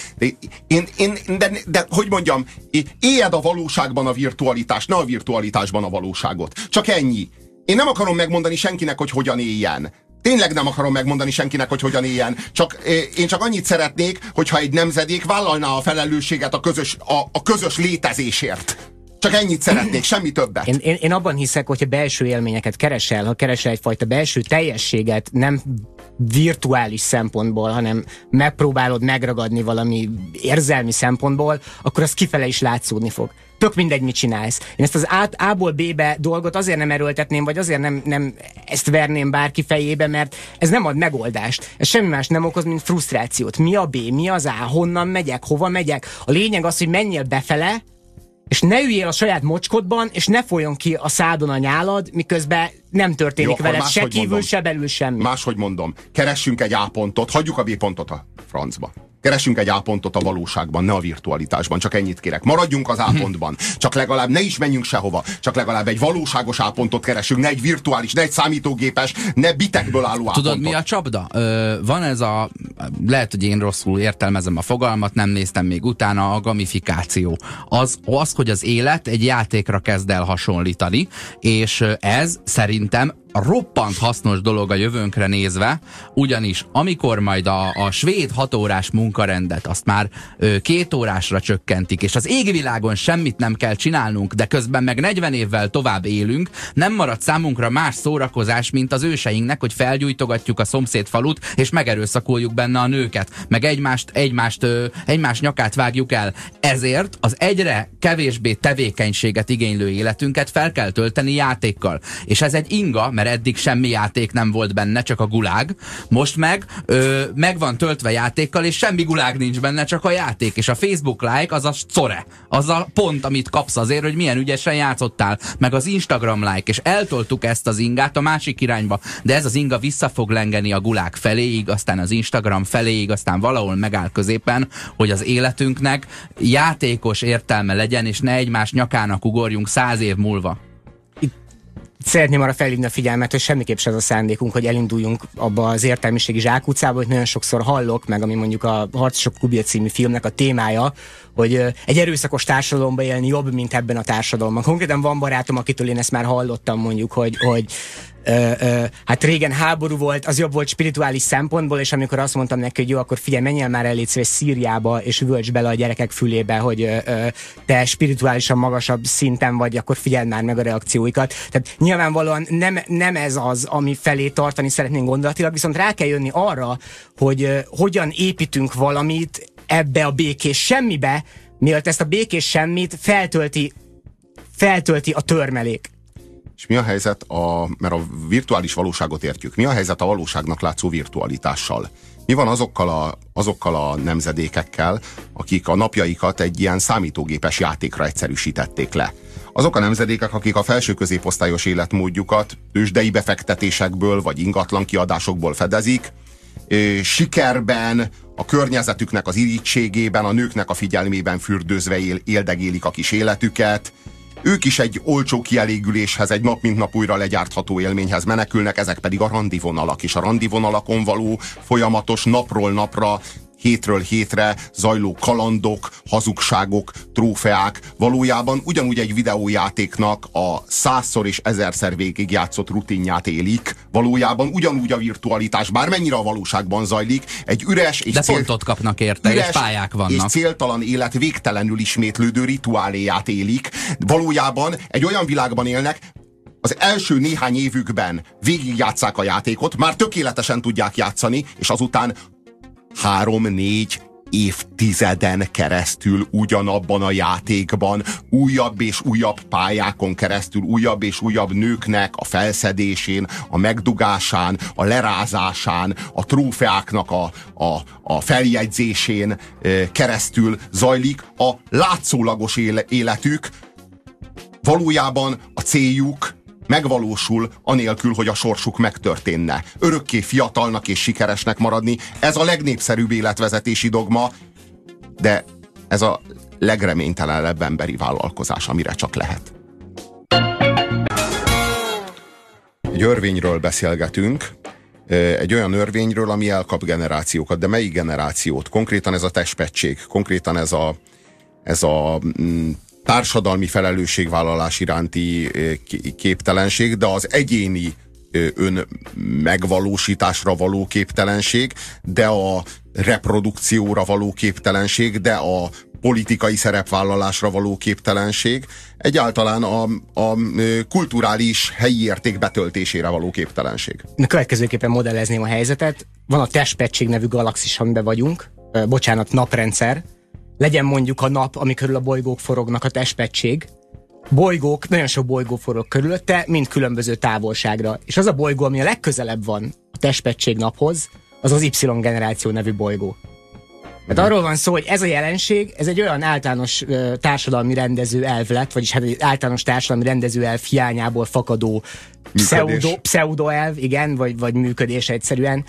De hogy mondjam, éljed a valóságban a virtualitást, ne a virtualitásban a valóságot. Csak ennyi. Én nem akarom megmondani senkinek, hogy hogyan éljen. Tényleg nem akarom megmondani senkinek, hogy hogyan éljen. Én csak annyit szeretnék, hogyha egy nemzedék vállalná a felelősséget a közös létezésért. Csak ennyit szeretnék, semmi többet. Én abban hiszek, hogyha belső élményeket keresel, ha keresel egyfajta belső teljességet, nem virtuális szempontból, hanem megpróbálod megragadni valami érzelmi szempontból, akkor az kifele is látszódni fog. Tök mindegy, mit csinálsz. Én ezt az A-ból B-be dolgot azért nem erőltetném, vagy azért nem ezt verném bárki fejébe, mert ez nem ad megoldást. Ez semmi más nem okoz, mint frusztrációt. Mi a B, mi az A, honnan megyek, hova megyek. A lényeg az, hogy menjél befele, és ne üljél a saját mocskodban, és ne folyjon ki a szádon a nyálad, miközben nem történik veled se kívül, mondom, se belül semmi. Máshogy mondom, keressünk egy A pontot, hagyjuk a B pontot a francba. Keressünk egy A pontot a valóságban, ne a virtualitásban, csak ennyit kérek. Maradjunk az A pontban, csak legalább ne is menjünk sehova, csak legalább egy valóságos A pontot keressünk, ne egy virtuális, ne egy számítógépes, ne bitekből álló A pontot. Tudod, mi a csapda? Van ez lehet, hogy én rosszul értelmezem a fogalmat, nem néztem még utána, a gamifikáció. Az, hogy az élet egy játékra kezd el hasonlítani, és ez szerintem roppant hasznos dolog a jövőnkre nézve, ugyanis amikor majd a svéd 6 órás munkarendet azt már 2 órásra csökkentik, és az égvilágon semmit nem kell csinálnunk, de közben meg 40 évvel tovább élünk, nem marad számunkra más szórakozás, mint az őseinknek, hogy felgyújtogatjuk a szomszéd falut, és megerőszakoljuk benne a nőket, meg egymás nyakát vágjuk el. Ezért az egyre kevésbé tevékenységet igénylő életünket fel kell tölteni játékkal. És ez egy inga, mert eddig semmi játék nem volt benne, csak a gulág. Most meg van töltve játékkal, és semmi gulág nincs benne, csak a játék. És a Facebook like az a core. Az a pont, amit kapsz azért, hogy milyen ügyesen játszottál. Meg az Instagram like. És eltoltuk ezt az ingát a másik irányba. De ez az inga vissza fog lengeni a gulág feléig, aztán az Instagram feléig, aztán valahol megáll középen, hogy az életünknek játékos értelme legyen, és ne egymás nyakának ugorjunk 100 év múlva. Szeretném arra felhívni a figyelmet, hogy semmiképp sem az a szándékunk, hogy elinduljunk abba az értelmiségi zsákutcába, hogy nagyon sokszor hallok, meg ami mondjuk a Harcosok klubja című filmnek a témája, hogy egy erőszakos társadalomban élni jobb, mint ebben a társadalomban. Konkrétan van barátom, akitől én ezt már hallottam mondjuk, hogy hát régen háború volt, az jobb volt spirituális szempontból, és amikor azt mondtam neki, hogy jó, akkor figyelj, menjél már el, légy szíves Szíriába, és üvölts bele a gyerekek fülébe, hogy te spirituálisan magasabb szinten vagy, akkor figyeld már meg a reakcióikat. Tehát nyilvánvalóan nem ez az, ami felé tartani szeretnénk gondolatilag, viszont rá kell jönni arra, hogy hogyan építünk valamit ebbe a békés semmibe, mielőtt ezt a békés semmit feltölti a törmelék. És mi a helyzet, mert a virtuális valóságot értjük, mi a helyzet a valóságnak látszó virtualitással? Mi van azokkal a nemzedékekkel, akik a napjaikat egy ilyen számítógépes játékra egyszerűsítették le? Azok a nemzedékek, akik a felső középosztályos életmódjukat tőzsdei befektetésekből vagy ingatlan kiadásokból fedezik, sikerben, a környezetüknek az irítségében, a nőknek a figyelmében fürdőzve éldegélik a kis életüket. Ők is egy olcsó kielégüléshez, egy nap mint nap újra legyártható élményhez menekülnek, ezek pedig a randivonalak, és a randivonalakon való folyamatos napról napra, hétről hétre zajló kalandok, hazugságok, trófeák valójában ugyanúgy egy videójátéknak a 100-szor és 1000-szer végig játszott rutinját élik, valójában ugyanúgy a virtualitás, bármennyire a valóságban zajlik, egy üres és de pontot kapnak érte, és pályák vannak. És céltalan élet végtelenül ismétlődő rituáléját élik. Valójában egy olyan világban élnek, az első néhány évükben végigjátsszák a játékot, már tökéletesen tudják játszani, és azután 3-4 évtizeden keresztül ugyanabban a játékban, újabb és újabb pályákon keresztül, újabb és újabb nőknek a felszedésén, a megdugásán, a lerázásán, a trófeáknak a feljegyzésén keresztül zajlik a látszólagos életük. Valójában a céljuk megvalósul anélkül, hogy a sorsuk megtörténne. Örökké fiatalnak és sikeresnek maradni, ez a legnépszerűbb életvezetési dogma, de ez a legreménytelenebb emberi vállalkozás, amire csak lehet. Egy örvényről beszélgetünk, egy olyan örvényről, ami elkap generációkat, de melyik generációt? Konkrétan ez a testpettség, konkrétan ez a társadalmi felelősségvállalás iránti képtelenség, de az egyéni ön megvalósításra való képtelenség, de a reprodukcióra való képtelenség, de a politikai szerepvállalásra való képtelenség, egyáltalán a kulturális helyi érték betöltésére való képtelenség. Következőképpen modellezném a helyzetet. Van a testpettség nevű galaxis, amiben vagyunk, naprendszer. Legyen mondjuk a nap, ami körül a bolygók forognak, a testpettség. Bolygók, nagyon sok bolygó forog körülötte, mind különböző távolságra. És az a bolygó, ami a legközelebb van a testpettség naphoz, az az Y-generáció nevű bolygó. Tehát arról van szó, hogy ez a jelenség, ez egy olyan általános társadalmi rendező elv lett, vagyis hát egy általános társadalmi rendező elv hiányából fakadó pseudo-elv, igen, vagy működés egyszerűen.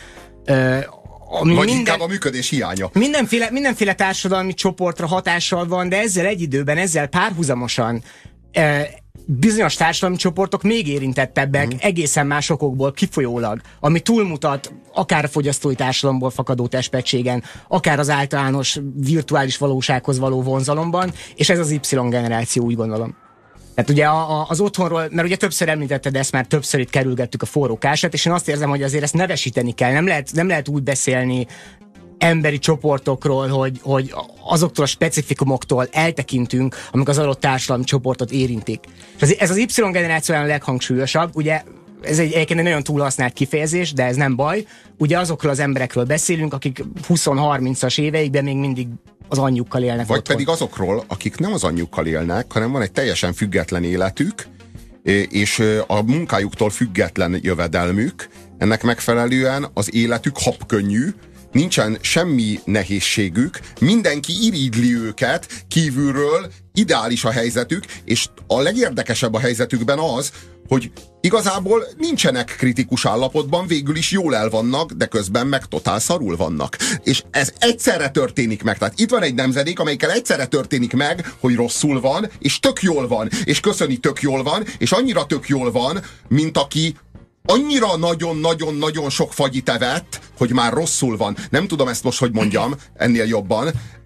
Vagy inkább a működés hiánya. Mindenféle társadalmi csoportra hatással van, de ezzel egy időben, ezzel párhuzamosan bizonyos társadalmi csoportok még érintettebbek, egészen más okokból kifolyólag, ami túlmutat akár a fogyasztói társadalomból fakadó testpettségen, akár az általános virtuális valósághoz való vonzalomban, és ez az Y-generáció, úgy gondolom. Tehát ugye az otthonról, mert ugye többször említetted ezt, már többször itt kerülgettük a forró kását, és én azt érzem, hogy azért ezt nevesíteni kell. Nem lehet úgy beszélni emberi csoportokról, hogy azoktól a specifikumoktól eltekintünk, amik az adott társadalmi csoportot érintik. És ez az Y-generáció a leghangsúlyosabb, ugye ez egyébként egy nagyon túlhasznált kifejezés, de ez nem baj. Ugye azokról az emberekről beszélünk, akik 20-30-as éveikben még mindig az anyjukkal élnek. Vagy otthon. pedig azokról, akik nem az anyjukkal élnek, hanem van egy teljesen független életük, és a munkájuktól független jövedelmük, ennek megfelelően az életük habkönnyű, nincsen semmi nehézségük, mindenki irídli őket kívülről, ideális a helyzetük, és a legérdekesebb a helyzetükben az, hogy igazából nincsenek kritikus állapotban, végül is jól el vannak, de közben meg totál szarul vannak. És ez egyszerre történik meg. Tehát itt van egy nemzedék, amelyikkel egyszerre történik meg, hogy rosszul van, és tök jól van, és köszöni, tök jól van, és annyira tök jól van, mint aki annyira nagyon-nagyon-nagyon sok fagyit evett, hogy már rosszul van. Nem tudom ezt most, hogy mondjam, ennél jobban.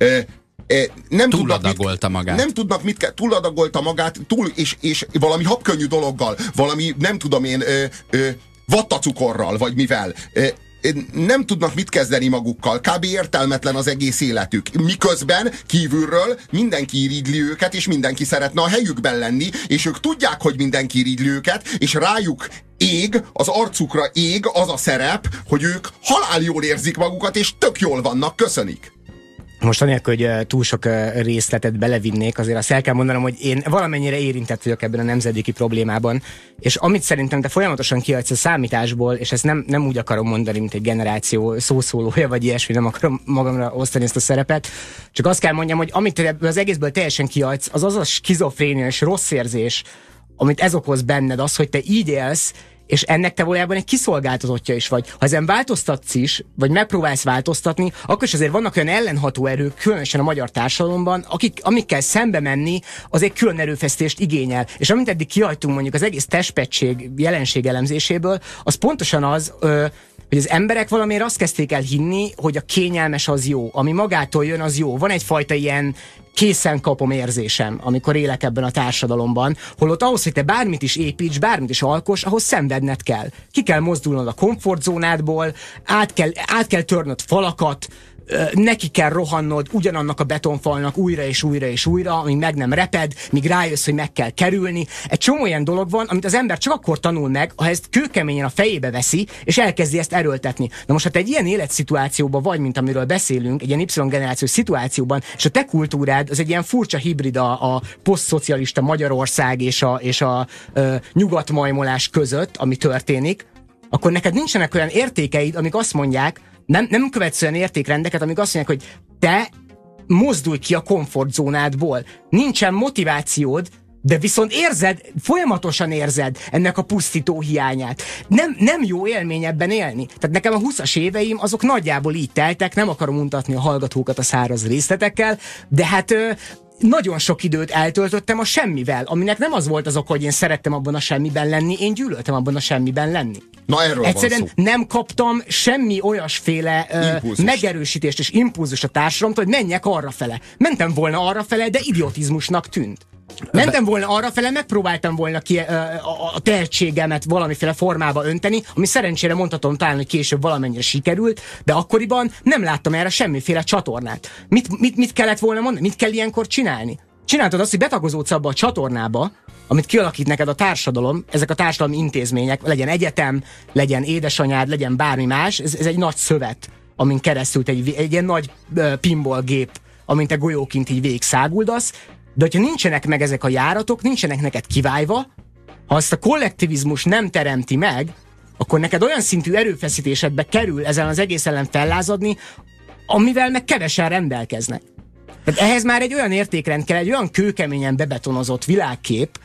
Túladagolta magát. Nem tudnak mit kell, túladagolta magát, és valami habkönnyű dologgal, valami, nem tudom én, vattacukorral, vagy mivel. Nem tudnak mit kezdeni magukkal, kb. Értelmetlen az egész életük. Miközben kívülről mindenki irídli őket, és mindenki szeretne a helyükben lenni, és ők tudják, hogy mindenki irídli őket, és rájuk ég, az arcukra ég az a szerep, hogy ők halál jól érzik magukat, és tök jól vannak, köszönik. Most anélkül, hogy túl sok részletet belevinnék, azért azt el kell mondanom, hogy én valamennyire érintett vagyok ebben a nemzedéki problémában, és amit szerintem te folyamatosan kiadsz a számításból, és ezt nem úgy akarom mondani, mint egy generáció szószólója, vagy ilyesmi, nem akarom magamra osztani ezt a szerepet, csak azt kell mondjam, hogy amit ebből az egészből teljesen kiadsz, az a skizofrénia és rossz érzés, amit ez okoz benned, az, hogy te így élsz, és ennek te valójában egy kiszolgáltatottja is vagy. Ha ezen változtatsz is, vagy megpróbálsz változtatni, akkor is azért vannak olyan ellenható erők, különösen a magyar társadalomban, amikkel szembe menni, az egy külön erőfeszítést igényel. És amint eddig kihagytunk mondjuk az egész testpettség jelenség elemzéséből, az pontosan az, hogy az emberek valamiért azt kezdték el hinni, hogy a kényelmes az jó, ami magától jön, az jó. Van egyfajta ilyen készen kapom érzésem, amikor élek ebben a társadalomban, holott ahhoz, hogy te bármit is építs, bármit is alkoss, ahhoz szenvedned kell. Ki kell mozdulnod a komfortzónádból, át kell törnöd falakat, neki kell rohannod ugyanannak a betonfalnak újra és újra és újra, amíg meg nem reped, míg rájössz, hogy meg kell kerülni. Egy csomó ilyen dolog van, amit az ember csak akkor tanul meg, ha ezt kőkeményen a fejébe veszi, és elkezdi ezt erőltetni. Na most, hát egy ilyen életszituációban vagy, mint amiről beszélünk, egy ilyen Y-generációs szituációban, és a te kultúrád az egy ilyen furcsa hibrid a posztszocialista Magyarország és a nyugatmajmolás között, ami történik, akkor neked nincsenek olyan értékeid, amik azt mondják, nem követsz olyan értékrendeket, amik azt mondják, hogy te mozdulj ki a komfortzónádból. Nincsen motivációd, de viszont folyamatosan érzed ennek a pusztító hiányát. Nem jó élmény ebben élni. Tehát nekem a 20-as éveim azok nagyjából így teltek, nem akarom untatni a hallgatókat a száraz részletekkel, de hát nagyon sok időt eltöltöttem a semmivel, aminek nem az volt az oka, hogy én szerettem abban a semmiben lenni, én gyűlöltem abban a semmiben lenni. Na, erről egyszerűen van szó. Nem kaptam semmi olyasféle megerősítést és impulzust a társadalomtól, hogy menjek arrafele. Mentem volna arrafele, de idiotizmusnak tűnt. Mentem volna arrafele, megpróbáltam volna a tehetségemet valamiféle formába önteni, ami szerencsére mondhatom talán, hogy később valamennyire sikerült, de akkoriban nem láttam erre semmiféle csatornát. Mit kellett volna mondani? Mit kell ilyenkor csinálni? Csináltad azt, hogy betagozódsz abba a csatornába, amit kialakít neked a társadalom, ezek a társadalmi intézmények, legyen egyetem, legyen édesanyád, legyen bármi más, ez egy nagy szövet, amin keresztül egy ilyen nagy pinball gép, amint te golyóként így végig száguldasz, de hogyha nincsenek meg ezek a járatok, nincsenek neked kivájva, ha azt a kollektivizmus nem teremti meg, akkor neked olyan szintű erőfeszítésedbe kerül ezen az egész ellen fellázadni, amivel meg kevesen rendelkeznek. Tehát ehhez már egy olyan értékrend kell, egy olyan kőkeményen bebetonozott világkép,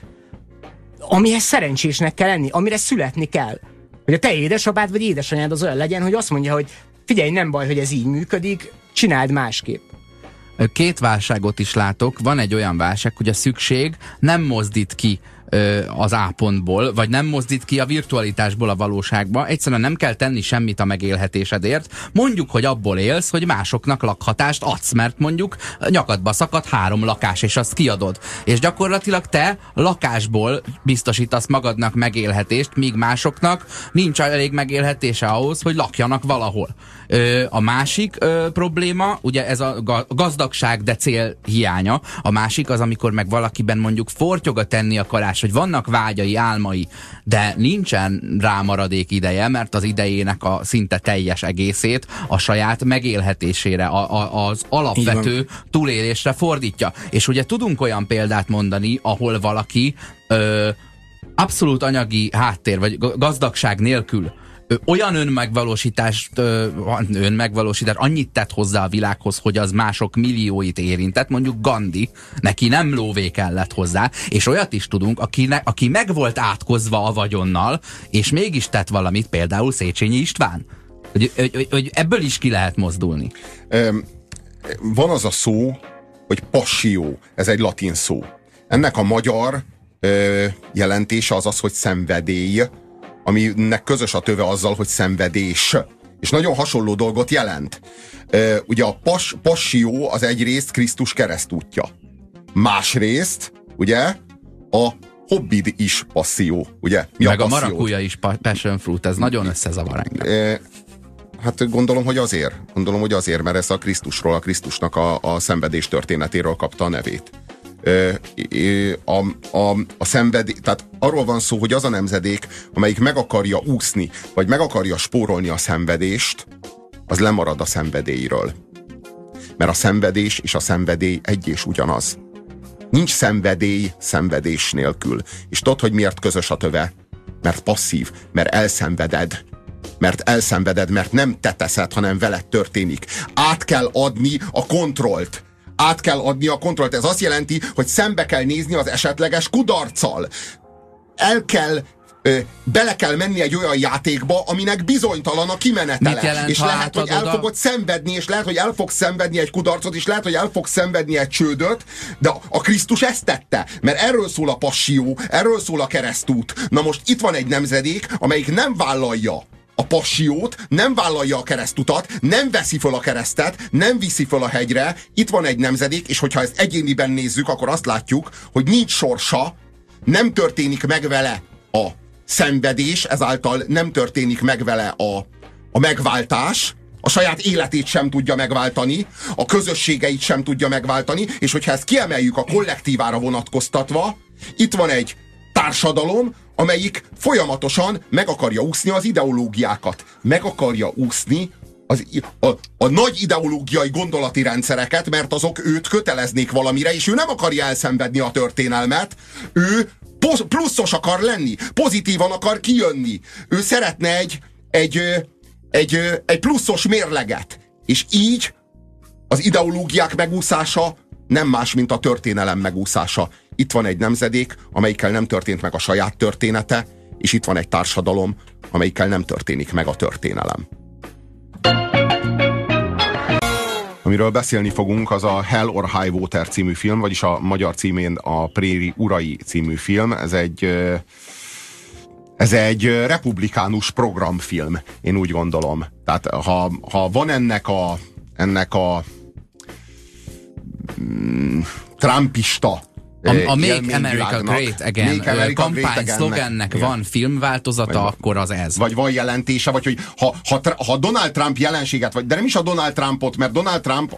amihez szerencsésnek kell lenni, amire születni kell. Hogy a te édesapád vagy édesanyád az olyan legyen, hogy azt mondja, hogy figyelj, nem baj, hogy ez így működik, csináld másképp. Két válságot is látok. Van egy olyan válság, hogy a szükség nem mozdít ki az A pontból, vagy nem mozdít ki a virtualitásból a valóságba. Egyszerűen nem kell tenni semmit a megélhetésedért. Mondjuk, hogy abból élsz, hogy másoknak lakhatást adsz, mert mondjuk nyakadba szakad 3 lakás, és azt kiadod. És gyakorlatilag te lakásból biztosítasz magadnak megélhetést, míg másoknak nincs elég megélhetése ahhoz, hogy lakjanak valahol. A másik probléma, ugye ez a gazdagság, de cél hiánya. A másik az, amikor meg valakiben mondjuk fortyog a tenni akarás, hogy vannak vágyai, álmai, de nincsen rámaradék ideje, mert az idejének a szinte teljes egészét a saját megélhetésére, az alapvető túlélésre fordítja. És ugye tudunk olyan példát mondani, ahol valaki abszolút anyagi háttér, vagy gazdagság nélkül olyan önmegvalósítás annyit tett hozzá a világhoz, hogy az mások millióit érintett, mondjuk Gandhi, neki nem lóvé kellett hozzá, és olyat is tudunk, aki meg volt átkozva a vagyonnal, és mégis tett valamit, például Széchenyi István. Hogy ebből is ki lehet mozdulni. Van az a szó, hogy passio, ez egy latin szó. Ennek a magyar jelentése az, hogy szenvedély, aminek közös a töve azzal, hogy szenvedés. És nagyon hasonló dolgot jelent. Ugye a passio az egyrészt Krisztus keresztútja. Másrészt, ugye, a hobbid is passzió, ugye? Meg a marakúja is passion fruit, ez nagyon összezavar engem. Hát gondolom, hogy azért, mert ez a Krisztusról, a Krisztusnak a szenvedés történetéről kapta a nevét. A szenvedés, tehát arról van szó, hogy az a nemzedék, amelyik meg akarja úszni, vagy meg akarja spórolni a szenvedést, az lemarad a szenvedélyről. Mert a szenvedés és a szenvedély egy és ugyanaz. Nincs szenvedély szenvedés nélkül. És tudod, hogy miért közös a töve? Mert passzív, mert elszenveded. Mert nem te teszed, hanem veled történik. Át kell adni a kontrollt. Ez azt jelenti, hogy szembe kell nézni az esetleges kudarccal. Bele kell menni egy olyan játékba, aminek bizonytalan a kimenetele. És lehet, hogy el fogod szenvedni, és lehet, hogy el fogsz szenvedni egy kudarcot, és lehet, hogy el fogsz szenvedni egy csődöt, de a Krisztus ezt tette. Mert erről szól a passió, erről szól a keresztút. Na most itt van egy nemzedék, amelyik nem vállalja a passiót, nem vállalja a keresztutat, nem veszi föl a keresztet, nem viszi föl a hegyre. Itt van egy nemzedék, és hogyha ezt egyéniben nézzük, akkor azt látjuk, hogy nincs sorsa, nem történik meg vele a szenvedés, ezáltal nem történik meg vele a megváltás, a saját életét sem tudja megváltani, a közösségeit sem tudja megváltani, és hogyha ezt kiemeljük a kollektívára vonatkoztatva, itt van egy társadalom, amelyik folyamatosan meg akarja úszni az ideológiákat. Meg akarja úszni a nagy ideológiai gondolati rendszereket, mert azok őt köteleznék valamire, és ő nem akarja elszenvedni a történelmet, ő pluszos akar lenni, pozitívan akar kijönni. Ő szeretne egy pluszos mérleget. És így az ideológiák megúszása nem más, mint a történelem megúszása. Itt van egy nemzedék, amelyikkel nem történt meg a saját története, és itt van egy társadalom, amelyikkel nem történik meg a történelem. Amiről beszélni fogunk, az a Hell or High Water című film, vagyis a magyar címén a Préri urai című film. Ez egy republikánus programfilm, én úgy gondolom. Tehát ha van ennek a trumpista a Make America Great Again kampány szlogennek van filmváltozata, akkor az ez. Vagy van jelentése, vagy hogy ha Donald Trump jelenséget, de nem is a Donald Trumpot, mert Donald Trump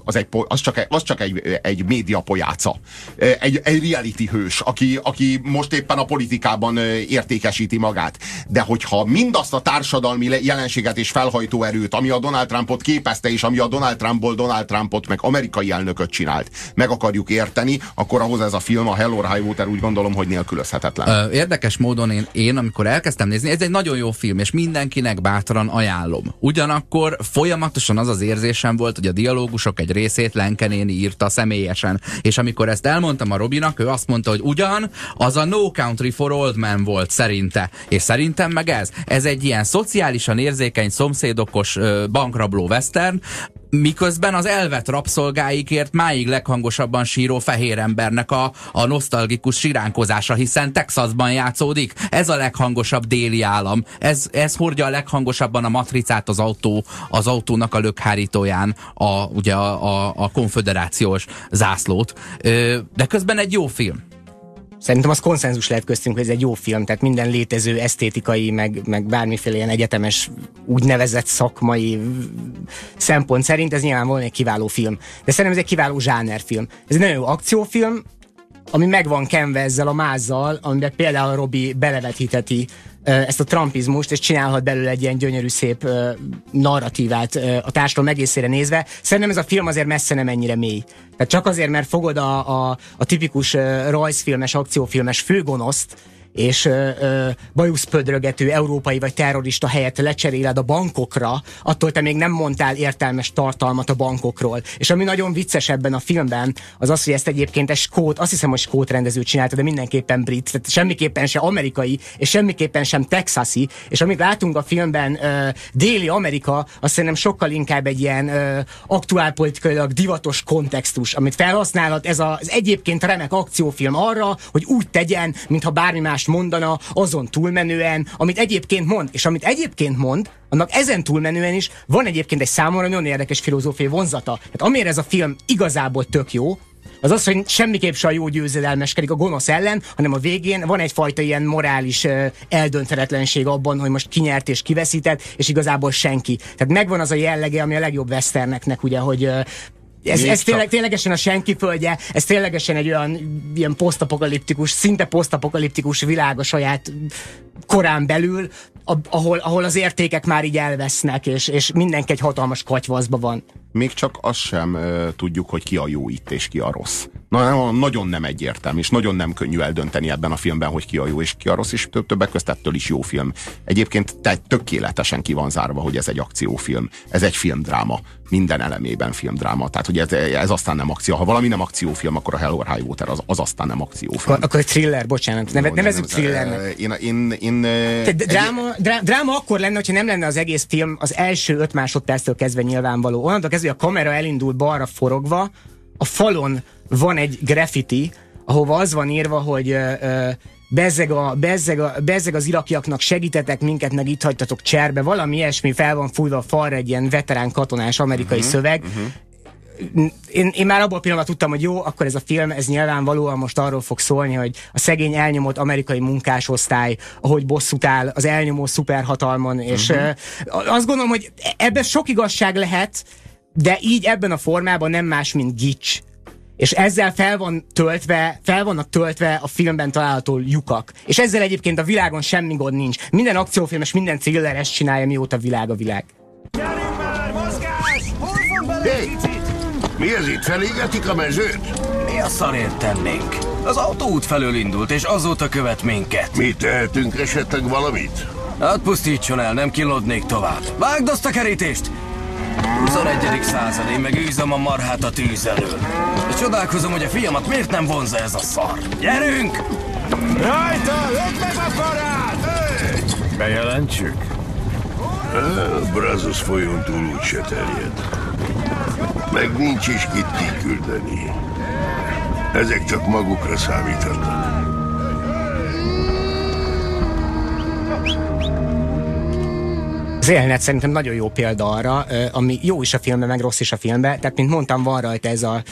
az csak egy média pojáca. Egy reality hős, aki most éppen a politikában értékesíti magát. De hogyha mindazt a társadalmi jelenséget és felhajtó erőt, ami a Donald Trumpot képezte, és ami a Donald Trumpból Donald Trumpot meg amerikai elnököt csinált, meg akarjuk érteni, akkor ahhoz ez a film, a Hell or High Water, úgy gondolom, hogy nélkülözhetetlen. Érdekes módon én amikor elkezdtem nézni, ez egy nagyon jó film, és mindenkinek bátran ajánlom. Ugyanakkor folyamatosan az az érzésem volt, hogy a dialógusok egy részét Lenke néni írta személyesen. És amikor ezt elmondtam a Robinak, ő azt mondta, hogy ugyan, az a No Country for Old Men volt szerinte. És szerintem meg ez egy ilyen szociálisan érzékeny, szomszédokos bankrabló western, miközben az elvett rabszolgáikért máig leghangosabban síró fehér embernek a nosztalgikus siránkozása, hiszen Texasban játszódik. Ez a leghangosabb déli állam. Ez hordja a leghangosabban a matricát az autónak a lökhárítóján, ugye a konföderációs zászlót. De közben egy jó film. Szerintem az konszenzus lehet köztünk, hogy ez egy jó film, tehát minden létező esztétikai, meg bármiféle ilyen egyetemes, úgynevezett szakmai szempont szerint ez nyilvánvalóan egy kiváló film. De szerintem ez egy kiváló zsánerfilm. Ez egy nagyon jó akciófilm, ami meg van kenve ezzel a mázzal, amiben például Robi belevethíteti ezt a trumpizmust, és csinálhat belőle egy ilyen gyönyörű, szép narratívát a társadalom egészére nézve. Szerintem ez a film azért messze nem ennyire mély. Tehát csak azért, mert fogod a tipikus rajzfilmes, akciófilmes főgonoszt, és bajuszpödrögető európai vagy terrorista helyett lecseréled a bankokra, attól te még nem mondtál értelmes tartalmat a bankokról. És ami nagyon vicces ebben a filmben, az az, hogy ezt egyébként egy skót, azt hiszem, hogy skót rendező csinálta, de mindenképpen brit, tehát semmiképpen sem amerikai, és semmiképpen sem texasi, és amit látunk a filmben déli Amerika, azt szerintem sokkal inkább egy ilyen aktuálpolitikailag divatos kontextus, amit felhasználhat ez az egyébként remek akciófilm arra, hogy úgy tegyen, mintha bármi más mondana, azon túlmenően, amit egyébként mond, és amit egyébként mond, annak ezen túlmenően is van egyébként egy számomra nagyon érdekes filozófiai vonzata. Hát amire ez a film igazából tök jó, az az, hogy semmiképp se a jó győzedelmeskedik a gonosz ellen, hanem a végén van egyfajta ilyen morális eldönthetetlenség abban, hogy most ki nyert és kiveszített, és igazából senki. Tehát megvan az a jellege, ami a legjobb westerneknek, ugye, hogy ez ténylegesen a senki földje, ez ténylegesen egy olyan ilyen posztapokaliptikus, szinte posztapokaliptikus világ a saját korán belül, ahol az értékek már így elvesznek, és mindenki egy hatalmas katyvaszba van. Még csak azt sem tudjuk, hogy ki a jó itt, és ki a rossz. Nagyon nem egyértelmű, és nagyon nem könnyű eldönteni ebben a filmben, hogy ki a jó és ki a rossz, és többek közt ettől is jó film. Egyébként tökéletesen ki van zárva, hogy ez egy akciófilm. Ez egy filmdráma. Minden elemében filmdráma. Tehát, hogy ez aztán nem akció. Ha valami nem akciófilm, akkor a Hell or High Water az aztán nem akciófilm. Akkor egy thriller, bocsánat. Nevezzük thrillernek. Dráma akkor lenne, hogyha nem lenne az egész film az első 5 másodperctől kezdve nyilvánvaló. Onnantól kezdve a kamera elindul balra forogva, a falon van egy graffiti, ahova az van írva, hogy bezzeg az irakiaknak segítetek minket, meg itt hagytatok cserbe, valami ilyesmi, fel van fújva a falra egy ilyen veterán katonás amerikai szöveg. én már abból a pillanatban tudtam, hogy jó, akkor ez a film, ez nyilvánvalóan most arról fog szólni, hogy a szegény elnyomott amerikai munkásosztály, ahogy bosszút áll az elnyomó szuperhatalmon, és azt gondolom, hogy ebben sok igazság lehet, de így ebben a formában nem más, mint gics. És ezzel fel vannak töltve a filmben található lyukak. És ezzel egyébként a világon semmi gond nincs. Minden akciófilmes, minden thriller ezt csinálja, mióta világ a világ. Gyerünk már, mozgás! Hol fog bele egy kicsit? Mi ez itt? Felégetik a mezőt? Mi a szarért tennénk? Az autóút felől indult, és azóta követ minket. Mi tehetünk esetleg valamit? Hát pusztítson el, nem kilódnék tovább. Vágd azt a kerítést! 21. század, én meg űzöm a marhát a tűz elől. És csodálkozom, hogy a fiamat miért nem vonza ez a szar. Gyerünk! Rajta, öld meg a parát! Hey! Bejelentsük? Brazos folyón túl úgyse terjed. Meg nincs is kit kiküldeni. Ezek csak magukra számíthatnak. Az jelenet szerintem nagyon jó példa arra, ami jó is a filmben, meg rossz is a filmben. Tehát, mint mondtam, van rajta ez a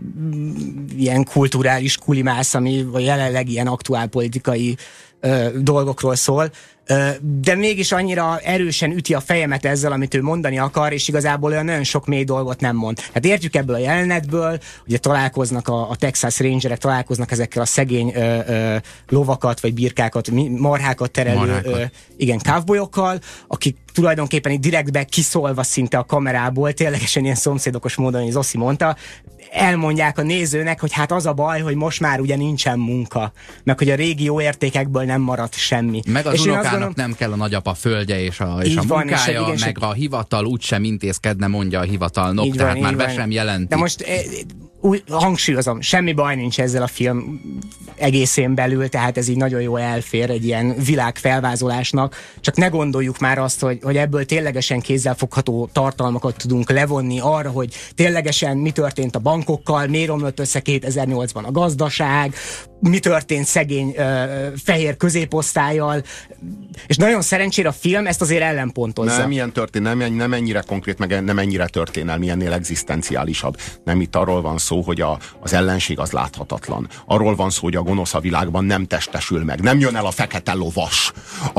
ilyen kulturális kulimász, ami jelenleg ilyen aktuálpolitikai dolgokról szól, de mégis annyira erősen üti a fejemet ezzel, amit ő mondani akar, és igazából olyan nagyon sok mély dolgot nem mond. Hát értjük ebből a jelenetből, ugye találkoznak a Texas Rangerek, találkoznak ezekkel a szegény lovakat, vagy birkákat, marhákat terelő igen, cowboyokkal, akik tulajdonképpen így direktbe kiszólva szinte a kamerából, ténylegesen ilyen szomszédokos módon, hogy Zoszi mondta, elmondják a nézőnek, hogy hát az a baj, hogy most már ugye nincsen munka, meg hogy a régi jó értékekből nem maradt semmi. Meg az unokának nem kell a nagyapa földje és a munkája, van, meg a hivatal úgysem intézkedne, mondja a hivatalnok, tehát már be sem jelenti. De most úgy hangsúlyozom, semmi baj nincs ezzel a film egészén belül, tehát ez így nagyon jó elfér egy ilyen világfelvázolásnak, csak ne gondoljuk már azt, hogy ebből ténylegesen kézzelfogható tartalmakat tudunk levonni arra, hogy ténylegesen mi történt a bankokkal, miért romlott össze 2008-ban a gazdaság, mi történt szegény fehér középosztállyal, és nagyon szerencsére a film ezt azért ellenpontozza. Nem ilyen nem ennyire konkrét, meg nem ennyire történelmi, ennél egzisztenciálisabb. Nem itt arról van szó, hogy az ellenség az láthatatlan. Arról van szó, hogy a gonosz a világban nem testesül meg. Nem jön el a fekete lovas,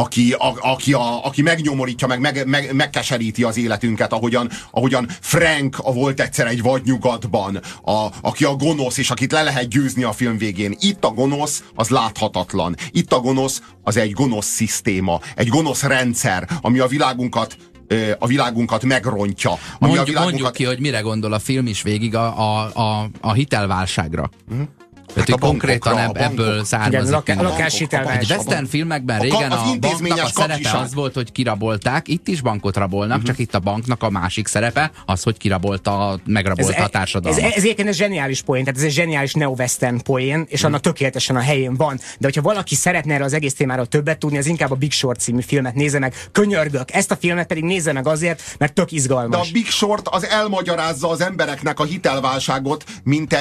aki megnyomorítja, megkeseríti az életünket, ahogyan Frank volt egyszer egy vadnyugatban, aki a gonosz, és akit le lehet győzni a film végén. Itt a gonosz az láthatatlan. Itt a gonosz az egy gonosz szisztéma, egy gonosz rendszer, ami a világunkat megrontja. Mondjuk ki, hogy mire gondol a film is végig a hitelválságra. Tehát, hogy konkrétan ebből származik. Egy western filmekben régen a banknak a szerepe az volt, hogy kirabolták, itt is bankot rabolnak, csak itt a banknak a másik szerepe az, hogy megrabolta a társadalmat. Ez egyébként egy zseniális poén, tehát ez egy zseniális neo-western poén, és annak tökéletesen a helyén van. De hogyha valaki szeretne erre az egész témáról többet tudni, az inkább a Big Short című filmet nézze meg. Könyörgök, ezt a filmet pedig nézze meg azért, mert tök izgalmas. De a Big Short az elmagyarázza az embereknek a hitelválságot, mint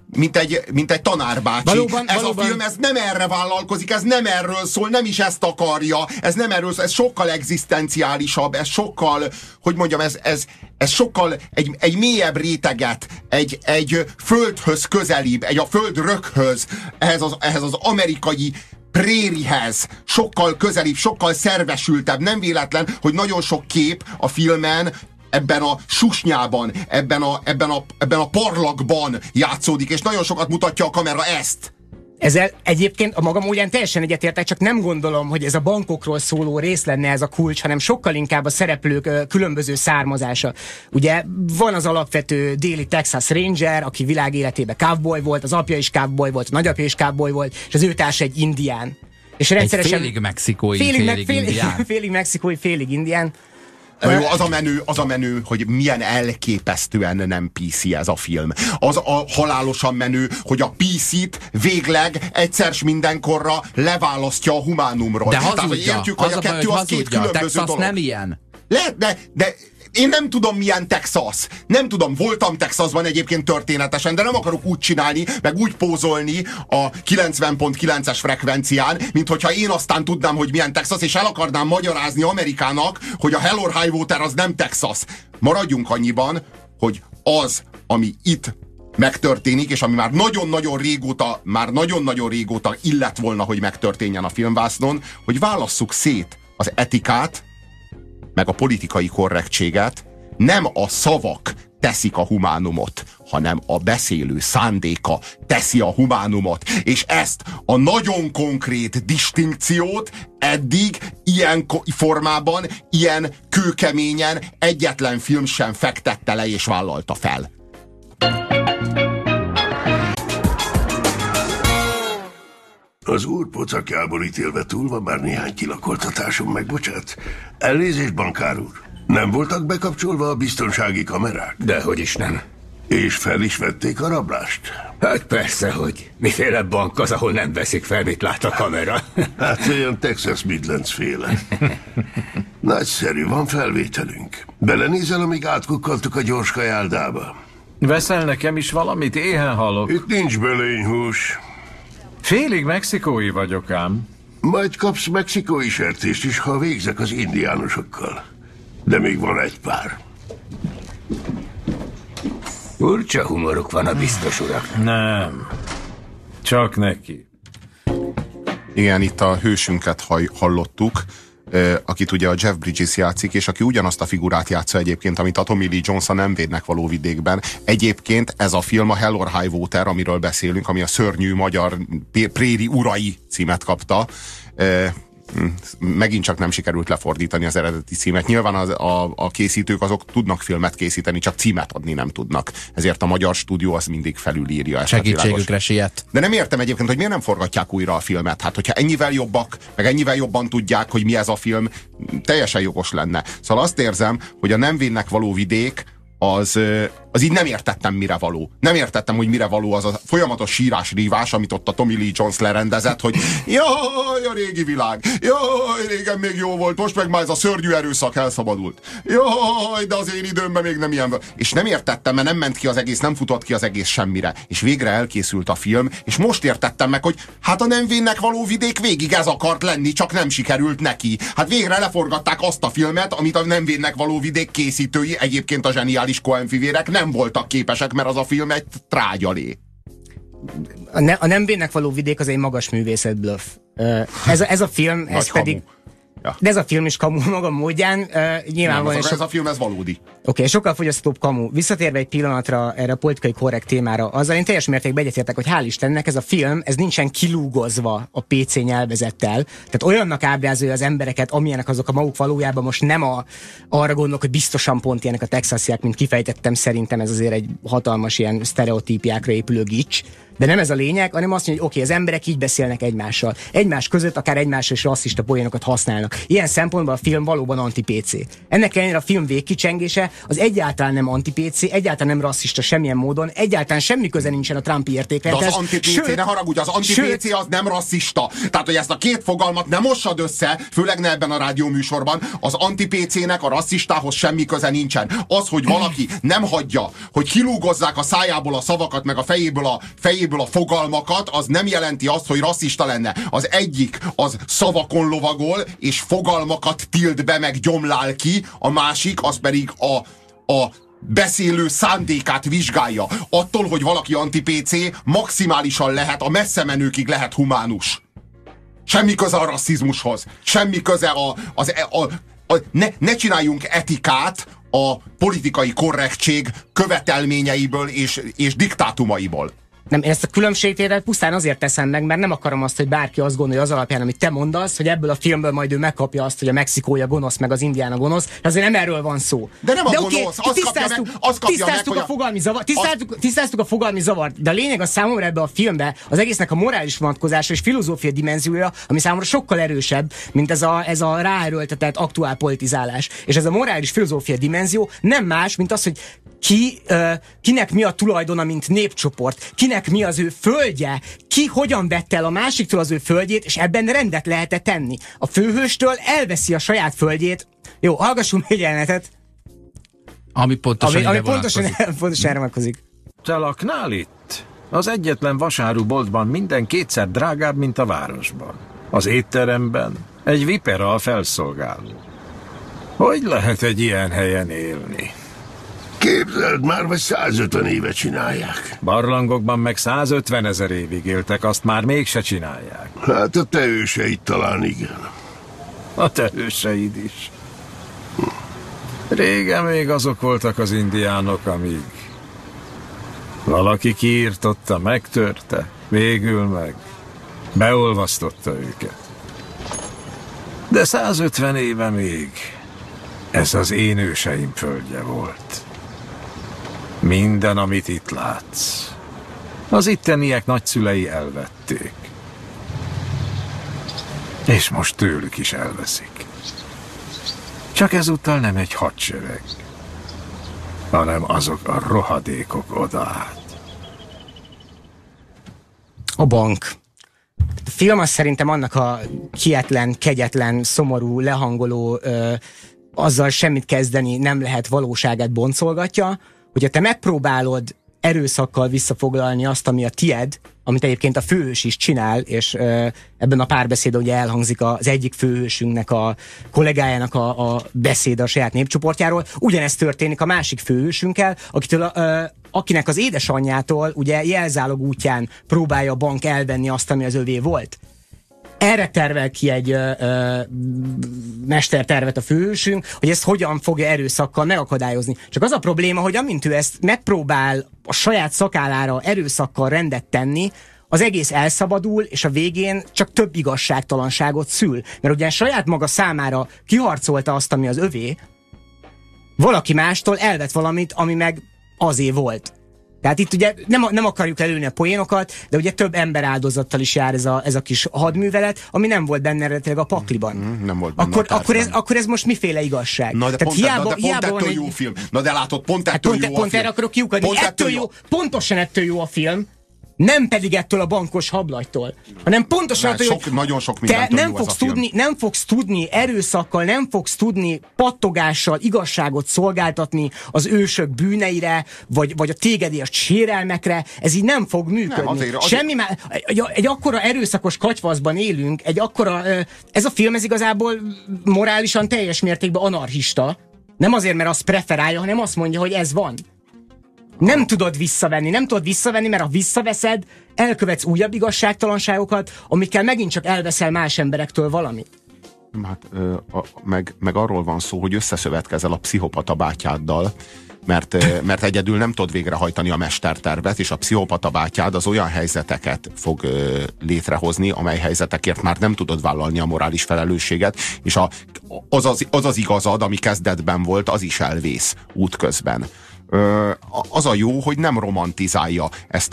egy tanár bácsi. Valóban. A film ez nem erre vállalkozik, ez nem erről szól, nem is ezt akarja, ez nem erről szól, ez sokkal egzisztenciálisabb, ez sokkal, hogy mondjam, ez sokkal egy mélyebb réteget, egy földhöz közelibb, a földrökhöz, ehhez az amerikai prérihez, sokkal közelibb, sokkal szervesültebb. Nem véletlen, hogy nagyon sok kép a filmen ebben a susnyában, ebben a parlagban játszódik, és nagyon sokat mutatja a kamera ezt. Ezzel egyébként a maga módján teljesen egyetértek, csak nem gondolom, hogy ez a bankokról szóló rész lenne ez a kulcs, hanem sokkal inkább a szereplők különböző származása. Ugye van az alapvető déli Texas Ranger, aki világ életében cowboy volt, az apja is cowboy volt, a nagyapja is cowboy volt, és az ő társa egy indián. És rendszeresen félig mexikói, félig indián. Félig mexikói, félig indián. Jó, az a menő, hogy milyen elképesztően nem PC ez a film. Az a halálosan menő, hogy a PC-t végleg egyszer s mindenkorra leválasztja a humánumról. De hazudja. Tehát, értjük, hogy a kettő az két különböző Texas dolog. Nem ilyen. Lehet, de én nem tudom, milyen Texas. Nem tudom, voltam Texasban egyébként történetesen, de nem akarok úgy csinálni, meg úgy pózolni a 90.9-es frekvencián, mint hogyha én aztán tudnám, hogy milyen Texas, és el akarnám magyarázni Amerikának, hogy a Hell or High Water az nem Texas. Maradjunk annyiban, hogy az ami itt megtörténik, és ami már nagyon-nagyon régóta illett volna, hogy megtörténjen a filmvásznon, hogy válasszuk szét az etikát, meg a politikai korrektséget. Nem a szavak teszik a humánumot, hanem a beszélő szándéka teszi a humánumot. És ezt a nagyon konkrét distinkciót eddig ilyen formában, ilyen kőkeményen egyetlen film sem fektette le és vállalta fel. Az úr pocakjából ítélve túl van, bár néhány kilakoltatásom megbocsát. Elnézést, bankár úr. Nem voltak bekapcsolva a biztonsági kamerák? Dehogy is nem. És fel is vették a rablást? Hát persze, hogy. Miféle bank az, ahol nem veszik fel, mit lát a kamera? Hát olyan Texas Midlands féle. Nagyszerű, van felvételünk. Belenézel, amíg átkukkaltuk a gyors kajáldába? Veszel nekem is valamit? Éhen halok. Itt nincs belényhús. Félig mexikói vagyok ám. Majd kapsz mexikói sertést is, ha végzek az indiánosokkal. De még van egy pár. Furcsa humoruk van a biztos urak. Nem. Csak neki. Igen, itt a hősünket hallottuk, akit ugye a Jeff Bridges játszik, és aki ugyanazt a figurát játsza egyébként, amit a Tommy Lee Jones a Nem védnek való vidékben. Egyébként ez a film a Hell or High Water, amiről beszélünk, ami a szörnyű magyar préri urai címet kapta. Megint csak nem sikerült lefordítani az eredeti címet. Nyilván a készítők azok tudnak filmet készíteni, csak címet adni nem tudnak. Ezért a magyar stúdió az mindig felülírja. Segítségükre siet. De nem értem egyébként, hogy miért nem forgatják újra a filmet. Hát, hogyha ennyivel jobbak, meg ennyivel jobban tudják, hogy mi ez a film, teljesen jogos lenne. Szóval azt érzem, hogy a Nem védnek való vidék az így nem értettem, mire való. Nem értettem, hogy mire való az a folyamatos sírás-rívás, amit ott a Tommy Lee Jones lerendezett, hogy jaj, a régi világ, jaj, régen még jó volt, most meg már ez a szörnyű erőszak elszabadult. Jaj, de az én időmben még nem ilyen. És nem értettem, mert nem ment ki az egész, nem futott ki az egész semmire. És végre elkészült a film, és most értettem meg, hogy hát a Nem védnek való vidék végig ez akart lenni, csak nem sikerült neki. Hát végre leforgatták azt a filmet, amit a Nem védnek való vidék készítői, egyébként a zseniális Coen-fivérek nem voltak képesek, mert az a film egy trágyalé. A Nem védnek való vidék az egy magas művészet bluff. Ez a film, ez pedig... Ja. De ez a film is kamu maga módján. Nyilvánvalóan ez a film, ez valódi. Oké, sokkal fogyasztóbb kamu. Visszatérve egy pillanatra erre a politikai korrekt témára, azzal én teljes mértékben egyetértek, hogy hál' Istennek ez a film, ez nincsen kilúgozva a PC nyelvezettel. Tehát olyannak ábrázolja az embereket, amilyenek azok a maguk valójában. Most nem arra gondolok, hogy biztosan pont ilyenek a texasiak, mint kifejtettem, szerintem ez azért egy hatalmas ilyen sztereotípiákra épülő gics. De nem ez a lényeg, hanem azt mondja, hogy oké, az emberek így beszélnek egymással. Egymás között akár egymással is rasszista poénokat használnak. Ilyen szempontból a film valóban anti-PC. Ennek ellenére a film végkicsengése az egyáltalán nem anti-PC, egyáltalán nem rasszista semmilyen módon, egyáltalán semmi köze nincsen a Trumpi értéklethez. De az anti-PC, ne haragudj, az anti-PC az nem rasszista. Tehát, hogy ezt a két fogalmat nem mossad össze, főleg ne ebben a rádióműsorban, az anti-PC-nek a rasszistához semmi köze nincsen. Az, hogy valaki nem hagyja, hogy kilúgozzák a szájából a szavakat, meg a fejéből a fogalmakat, az nem jelenti azt, hogy rasszista lenne. Az egyik az szavakon lovagol, és fogalmakat tilt be, meg gyomlál ki, a másik az pedig a beszélő szándékát vizsgálja. Attól, hogy valaki anti-PC, maximálisan lehet, a messze menőkig lehet humánus. Semmi köze a rasszizmushoz. Semmi köze ne csináljunk etikát a politikai korrektség követelményeiből és diktátumaiból. Nem, én ezt a különbségtételt pusztán azért teszem meg, mert nem akarom azt, hogy bárki azt gondolja az alapján, amit te mondasz, hogy ebből a filmből majd ő megkapja azt, hogy a mexikói a gonosz, meg az indián a gonosz. De azért nem erről van szó. De nem a gonosz, tisztáztuk a fogalmi zavart, tisztáztuk a fogalmi zavart, de a lényeg a számomra ebbe a filmbe az egésznek a morális vonatkozása és filozófia dimenziója, ami számomra sokkal erősebb, mint ez a ráerőltetett aktuál politizálás. És ez a morális filozófia dimenzió nem más, mint az, hogy kinek mi a tulajdona, mint népcsoport, kinek mi az ő földje, ki hogyan vette el a másiktól az ő földjét, és ebben rendet lehet tenni. A főhőstől elveszi a saját földjét. Jó, hallgassunk egy jelenetet. Ami pontosan erre vonatkozik. Te laknál itt? Az egyetlen vasáruboltban minden kétszer drágább, mint a városban. Az étteremben egy vipera a felszolgáló. Hogy lehet egy ilyen helyen élni? Képzeld már, vagy 150 éve csinálják. Barlangokban meg 150 000 évig éltek, azt már mégse csinálják. Hát a te őseid talán igen. A te őseid is. Régen még azok voltak az indiánok, amíg valaki kiirtotta, megtörte, végül meg beolvasztotta őket. De 150 éve még ez az én őseim földje volt. Minden, amit itt látsz, az itteniek nagyszülei elvették. És most tőlük is elveszik. Csak ezúttal nem egy hadsereg, hanem azok a rohadékok odaát. A bank. A film az szerintem annak a hihetlen, kegyetlen, szomorú, lehangoló, azzal semmit kezdeni nem lehet valóságát boncolgatja, hogyha te megpróbálod erőszakkal visszafoglalni azt, ami a tied, amit egyébként a főhős is csinál, és ebben a párbeszédben ugye elhangzik az egyik főhősünknek, a kollégájának a beszéd a saját népcsoportjáról. Ugyanezt történik a másik főhősünkkel, akinek az édesanyjától ugye jelzálog útján próbálja a bank elvenni azt, ami az övé volt. Erre tervel ki egy mestertervet a főhősünk, hogy ezt hogyan fogja erőszakkal megakadályozni. Csak az a probléma, hogy amint ő ezt megpróbál a saját szakállára erőszakkal rendet tenni, az egész elszabadul, és a végén csak több igazságtalanságot szül. Mert ugye saját maga számára kiharcolta azt, ami az övé, valaki mástól elvett valamit, ami meg azé volt. Tehát itt ugye nem akarjuk előni a poénokat, de ugye több emberáldozattal is jár ez a kis hadművelet, ami nem volt benne eredetileg a pakliban. Nem volt benne akkor ez most miféle igazság? Na de tehát pont ettől jó film. Na de látod, pont ettől jó a film. Pont erre akarok kiukadni. Pontosan ettől jó a film, nem pedig ettől a bankos hablagytól, hanem pontosan attól, hogy nagyon sok mindentől jó ez a film. Nem fogsz tudni erőszakkal, nem fogsz tudni pattogással igazságot szolgáltatni az ősök bűneire, vagy a tégedért sérelmekre, ez így nem fog működni. Nem, azért. Semmi már, egy akkora erőszakos katyvaszban élünk, ez a film ez igazából morálisan teljes mértékben anarchista, nem azért, mert azt preferálja, hanem azt mondja, hogy ez van. Nem tudod visszavenni, mert ha visszaveszed, elkövetsz újabb igazságtalanságokat, amikkel megint csak elveszel más emberektől valamit. Hát, meg arról van szó, hogy összeszövetkezel a pszichopata bátyáddal, mert egyedül nem tudod végrehajtani a mestertervet, és a pszichopata bátyád az olyan helyzeteket fog létrehozni, amely helyzetekért már nem tudod vállalni a morális felelősséget, és az az igazad, ami kezdetben volt, az is elvész útközben. Az a jó, hogy nem romantizálja ezt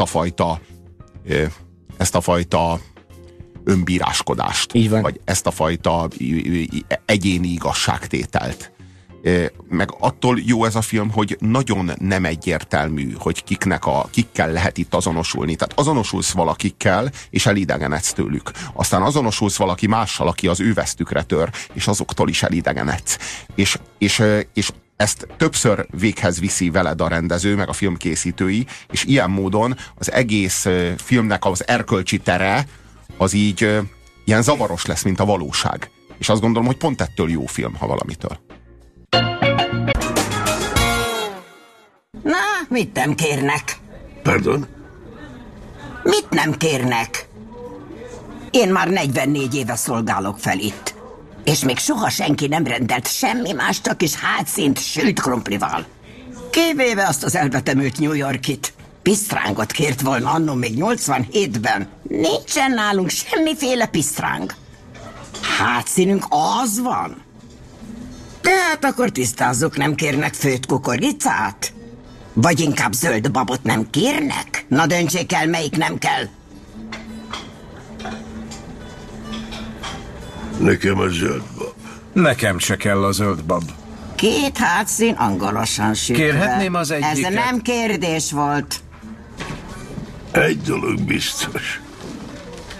a fajta önbíráskodást, vagy ezt a fajta egyéni igazságtételt. Meg attól jó ez a film, hogy nagyon nem egyértelmű, hogy kikkel lehet itt azonosulni. Tehát azonosulsz valakikkel, és elidegenedsz tőlük. Aztán azonosulsz valaki mással, aki az ő vesztükre tör, és azoktól is elidegenedsz. És ezt többször véghez viszi veled a rendező, meg a filmkészítői, és ilyen módon az egész filmnek az erkölcsi tere az így ilyen zavaros lesz, mint a valóság. És azt gondolom, hogy pont ettől jó film, ha valamitől. Na, mit nem kérnek? Pardon? Mit nem kérnek? Én már 44 éve szolgálok fel itt. És még soha senki nem rendelt semmi más, csak is hátszínt sült krumplival. Kivéve azt az elvetemült New Yorkit. Pisztrángot kért volna anno még 87-ben. Nincsen nálunk semmiféle pisztráng. Hátszínünk az van. Tehát akkor tisztázzuk, nem kérnek főtt kukoricát? Vagy inkább zöld babot nem kérnek? Na döntsék el, melyik nem kell. Nekem a zöld bab. Nekem se kell a zöld bab. 2 hátszín angolosan sütve. Kérhetném az egyiket? Ez nem kérdés volt. Egy dolog biztos.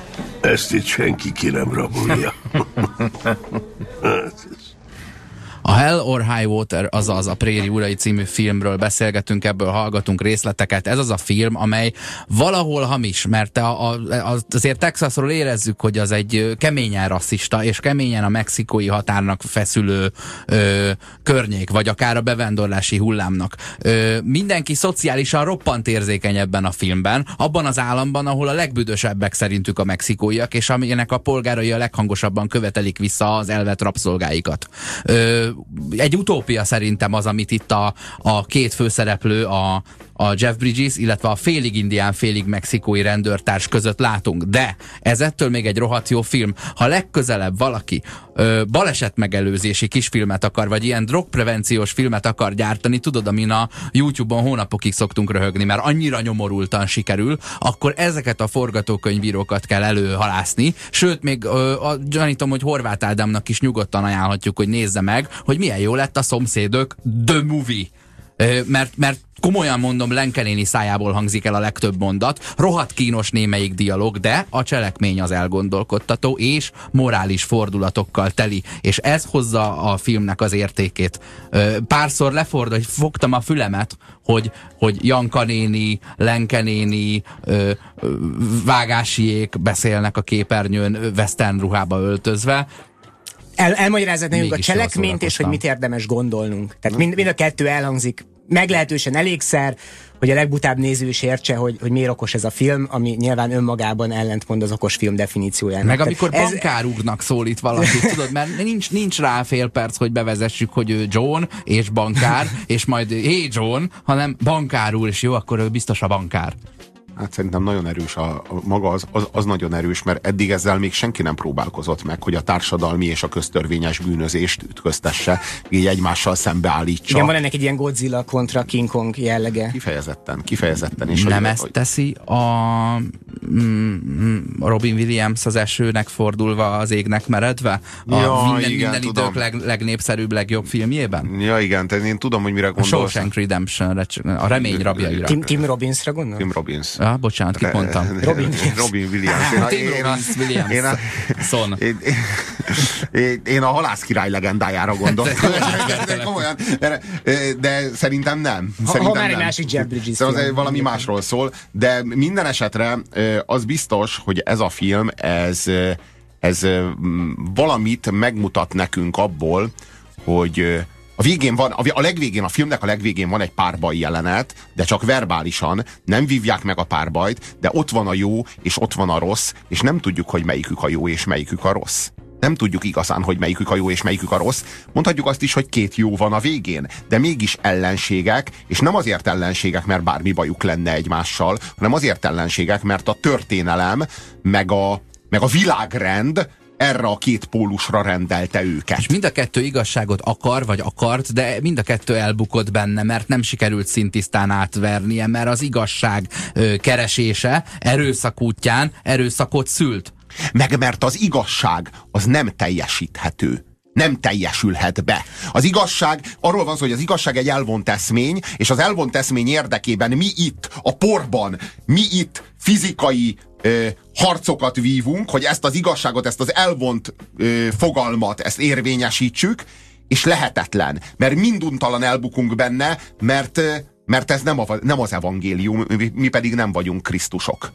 Ezt itt senki ki nem rabolja. A Hell or High Water, azaz a Préri urai című filmről beszélgetünk, ebből hallgatunk részleteket. Ez az a film, amely valahol hamis, mert azért Texasról érezzük, hogy az egy keményen rasszista, és keményen a mexikói határnak feszülő környék, vagy akár a bevándorlási hullámnak. Mindenki szociálisan roppant érzékeny ebben a filmben, abban az államban, ahol a legbüdösebbek szerintük a mexikóiak, és aminek a polgárai a leghangosabban követelik vissza az elvett rabszolgáikat. Egy utópia szerintem az, amit itt a két főszereplő, a Jeff Bridges, illetve a félig indián, félig mexikói rendőrtárs között látunk. De ez ettől még egy rohadt jó film. Ha legközelebb valaki balesetmegelőzési kisfilmet akar, vagy ilyen drogprevenciós filmet akar gyártani, tudod, amin a YouTube-on hónapokig szoktunk röhögni, mert annyira nyomorultan sikerül, akkor ezeket a forgatókönyvírókat kell előhalászni. Sőt, még gyanítom, hogy Horváth Ádámnak is nyugodtan ajánlhatjuk, hogy nézze meg, hogy milyen jó lett a Szomszédok The Movie. Mert komolyan mondom, Lenke néni szájából hangzik el a legtöbb mondat, rohadt kínos némelyik dialóg, de a cselekmény az elgondolkodtató és morális fordulatokkal teli, és ez hozza a filmnek az értékét. Párszor fogtam a fülemet, hogy Janka néni, Lenke néni, Vágásiék beszélnek a képernyőn western ruhába öltözve. Elmagyarázzad nekünk a cselekményt, és hogy mit érdemes gondolnunk. Tehát mind a kettő elhangzik meglehetősen elégszer, hogy a legbutább néző is értse, hogy miért okos ez a film, ami nyilván önmagában ellentmond az okos film definíciójának. Meg amikor bankár úrnak szólít valakit, tudod, mert nincs rá fél perc, hogy bevezessük, hogy ő John és bankár, és majd hey John, hanem bankár úr, és jó, akkor ő biztos a bankár. Hát szerintem nagyon erős, maga az nagyon erős, mert eddig ezzel még senki nem próbálkozott meg, hogy a társadalmi és a köztörvényes bűnözést ütköztesse, így egymással szembeállítsa. Igen, van ennek egy ilyen Godzilla kontra King Kong jellege. Kifejezetten. És nem ezt teszi a Robin Williams az esőnek fordulva, az égnek meredve? Minden idők legnépszerűbb, legjobb filmjében? Ja, igen, én tudom, hogy mire gondolsz. A Shawshank Redemption, a remény rabjaira. Tim Robbinsra gondol? Tim Robbins. Bocsánat, kit mondtam? Robin Williams. Én a Halász király legendájára gondoltam. De szerintem nem. Ha már egy másik Jeff Bridges film. Valami másról szól, de minden esetre az biztos, hogy ez a film, ez valamit megmutat nekünk abból, hogy a filmnek a legvégén van egy párbaj jelenet, de csak verbálisan, nem vívják meg a párbajt, de ott van a jó, és ott van a rossz, és nem tudjuk, hogy melyikük a jó, és melyikük a rossz. Nem tudjuk igazán, hogy melyikük a jó, és melyikük a rossz. Mondhatjuk azt is, hogy két jó van a végén, de mégis ellenségek, és nem azért ellenségek, mert bármi bajuk lenne egymással, hanem azért ellenségek, mert a történelem, meg a világrend erre a két pólusra rendelte őket. És mind a kettő igazságot akart, de mind a kettő elbukott benne, mert nem sikerült szintisztán átvernie, mert az igazság keresése erőszak útján erőszakot szült. Meg mert az igazság az nem teljesíthető. Nem teljesülhet be. Az igazság, arról van szó, hogy az igazság egy elvont eszmény, és az elvont eszmény érdekében mi itt, a porban, mi itt fizikai harcokat vívunk, hogy ezt az igazságot, ezt az elvont fogalmat, ezt érvényesítsük, és lehetetlen. Mert minduntalan elbukunk benne, mert ez nem az evangélium, mi pedig nem vagyunk Krisztusok.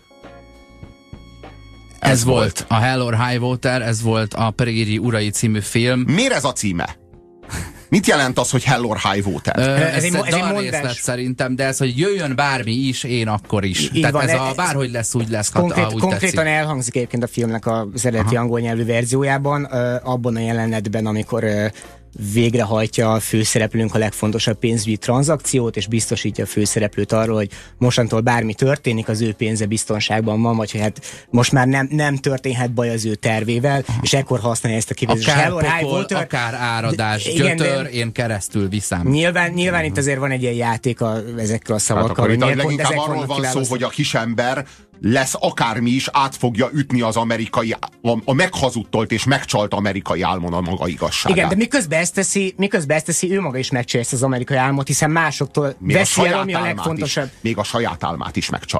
Ez volt a Hell or High Water, ez volt a Préri urai című film. Miért ez a címe? Mit jelent az, hogy Hell or High Water? Ez egy dalrészlet szerintem, de ez, hogy jöjjön bármi is, én akkor is. Így tehát van, ez bárhogy lesz, úgy lesz. Konkrétan tetszik. Elhangzik egyébként a filmnek az eredeti angol nyelvű verziójában, abban a jelenetben, amikor végrehajtja a főszereplőnk a legfontosabb pénzügyi tranzakciót, és biztosítja a főszereplőt arról, hogy mostantól bármi történik, az ő pénze biztonságban van, vagy hogy hát most már nem történhet baj az ő tervével, és ekkor használja ezt a kifejezést. Akár pokol, akár áradás, gyötör, én keresztül viszem. Nyilván itt azért van egy ilyen játék ezekkel a szavakkal. Hát leginkább arról van szó, hogy a kisember lesz akármi is, át fogja ütni az amerikai, a meghazudtolt és megcsalt amerikai álmon a maga igazságát. Igen, de miközben ezt teszi, ő maga is megcsalja ezt az amerikai álmot, hiszen másoktól veszi el, ami a legfontosabb. Még a saját álmát is megcsalja.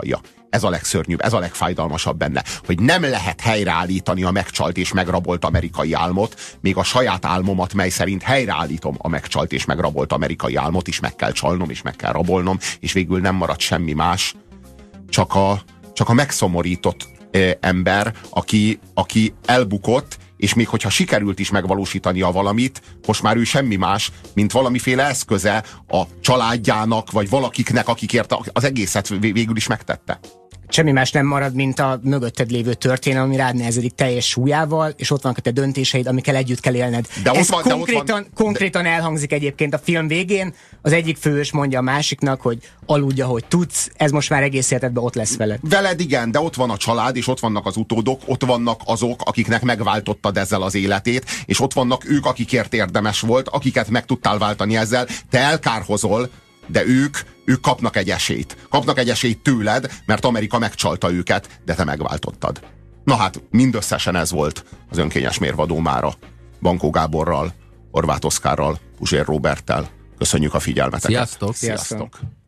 Ez a legszörnyűbb, ez a legfájdalmasabb benne, hogy nem lehet helyreállítani a megcsalt és megrabolt amerikai álmot, még a saját álmomat, mely szerint helyreállítom a megcsalt és megrabolt amerikai álmot is meg kell csalnom, és meg kell rabolnom, és végül nem marad semmi más, csak a megszomorított ember, aki elbukott, és még hogyha sikerült is megvalósítania valamit, most már ő semmi más, mint valamiféle eszköze a családjának, vagy valakiknek, akikért az egészet végül is megtette. Semmi más nem marad, mint a mögötted lévő történelem, ami rád nehezedik teljes súlyával, és ott vannak a te döntéseid, amikkel együtt kell élned. Ez konkrétan elhangzik egyébként a film végén. Az egyik főhős mondja a másiknak, hogy aludj, ahogy tudsz, ez most már egész életedben ott lesz veled. Veled igen, de ott van a család, és ott vannak az utódok, ott vannak azok, akiknek megváltottad ezzel az életét, és ott vannak ők, akikért érdemes volt, akiket meg tudtál váltani ezzel. Te elkárhozol, de ők kapnak egy esélyt. Kapnak egy esélyt tőled, mert Amerika megcsalta őket, de te megváltottad. Na hát, mindösszesen ez volt az Önkényes Mérvadó mára. Bankó Gáborral, Horváth Oszkárral, Puzsér Róberttel. Köszönjük a figyelmeteket. Sziasztok! Sziasztok!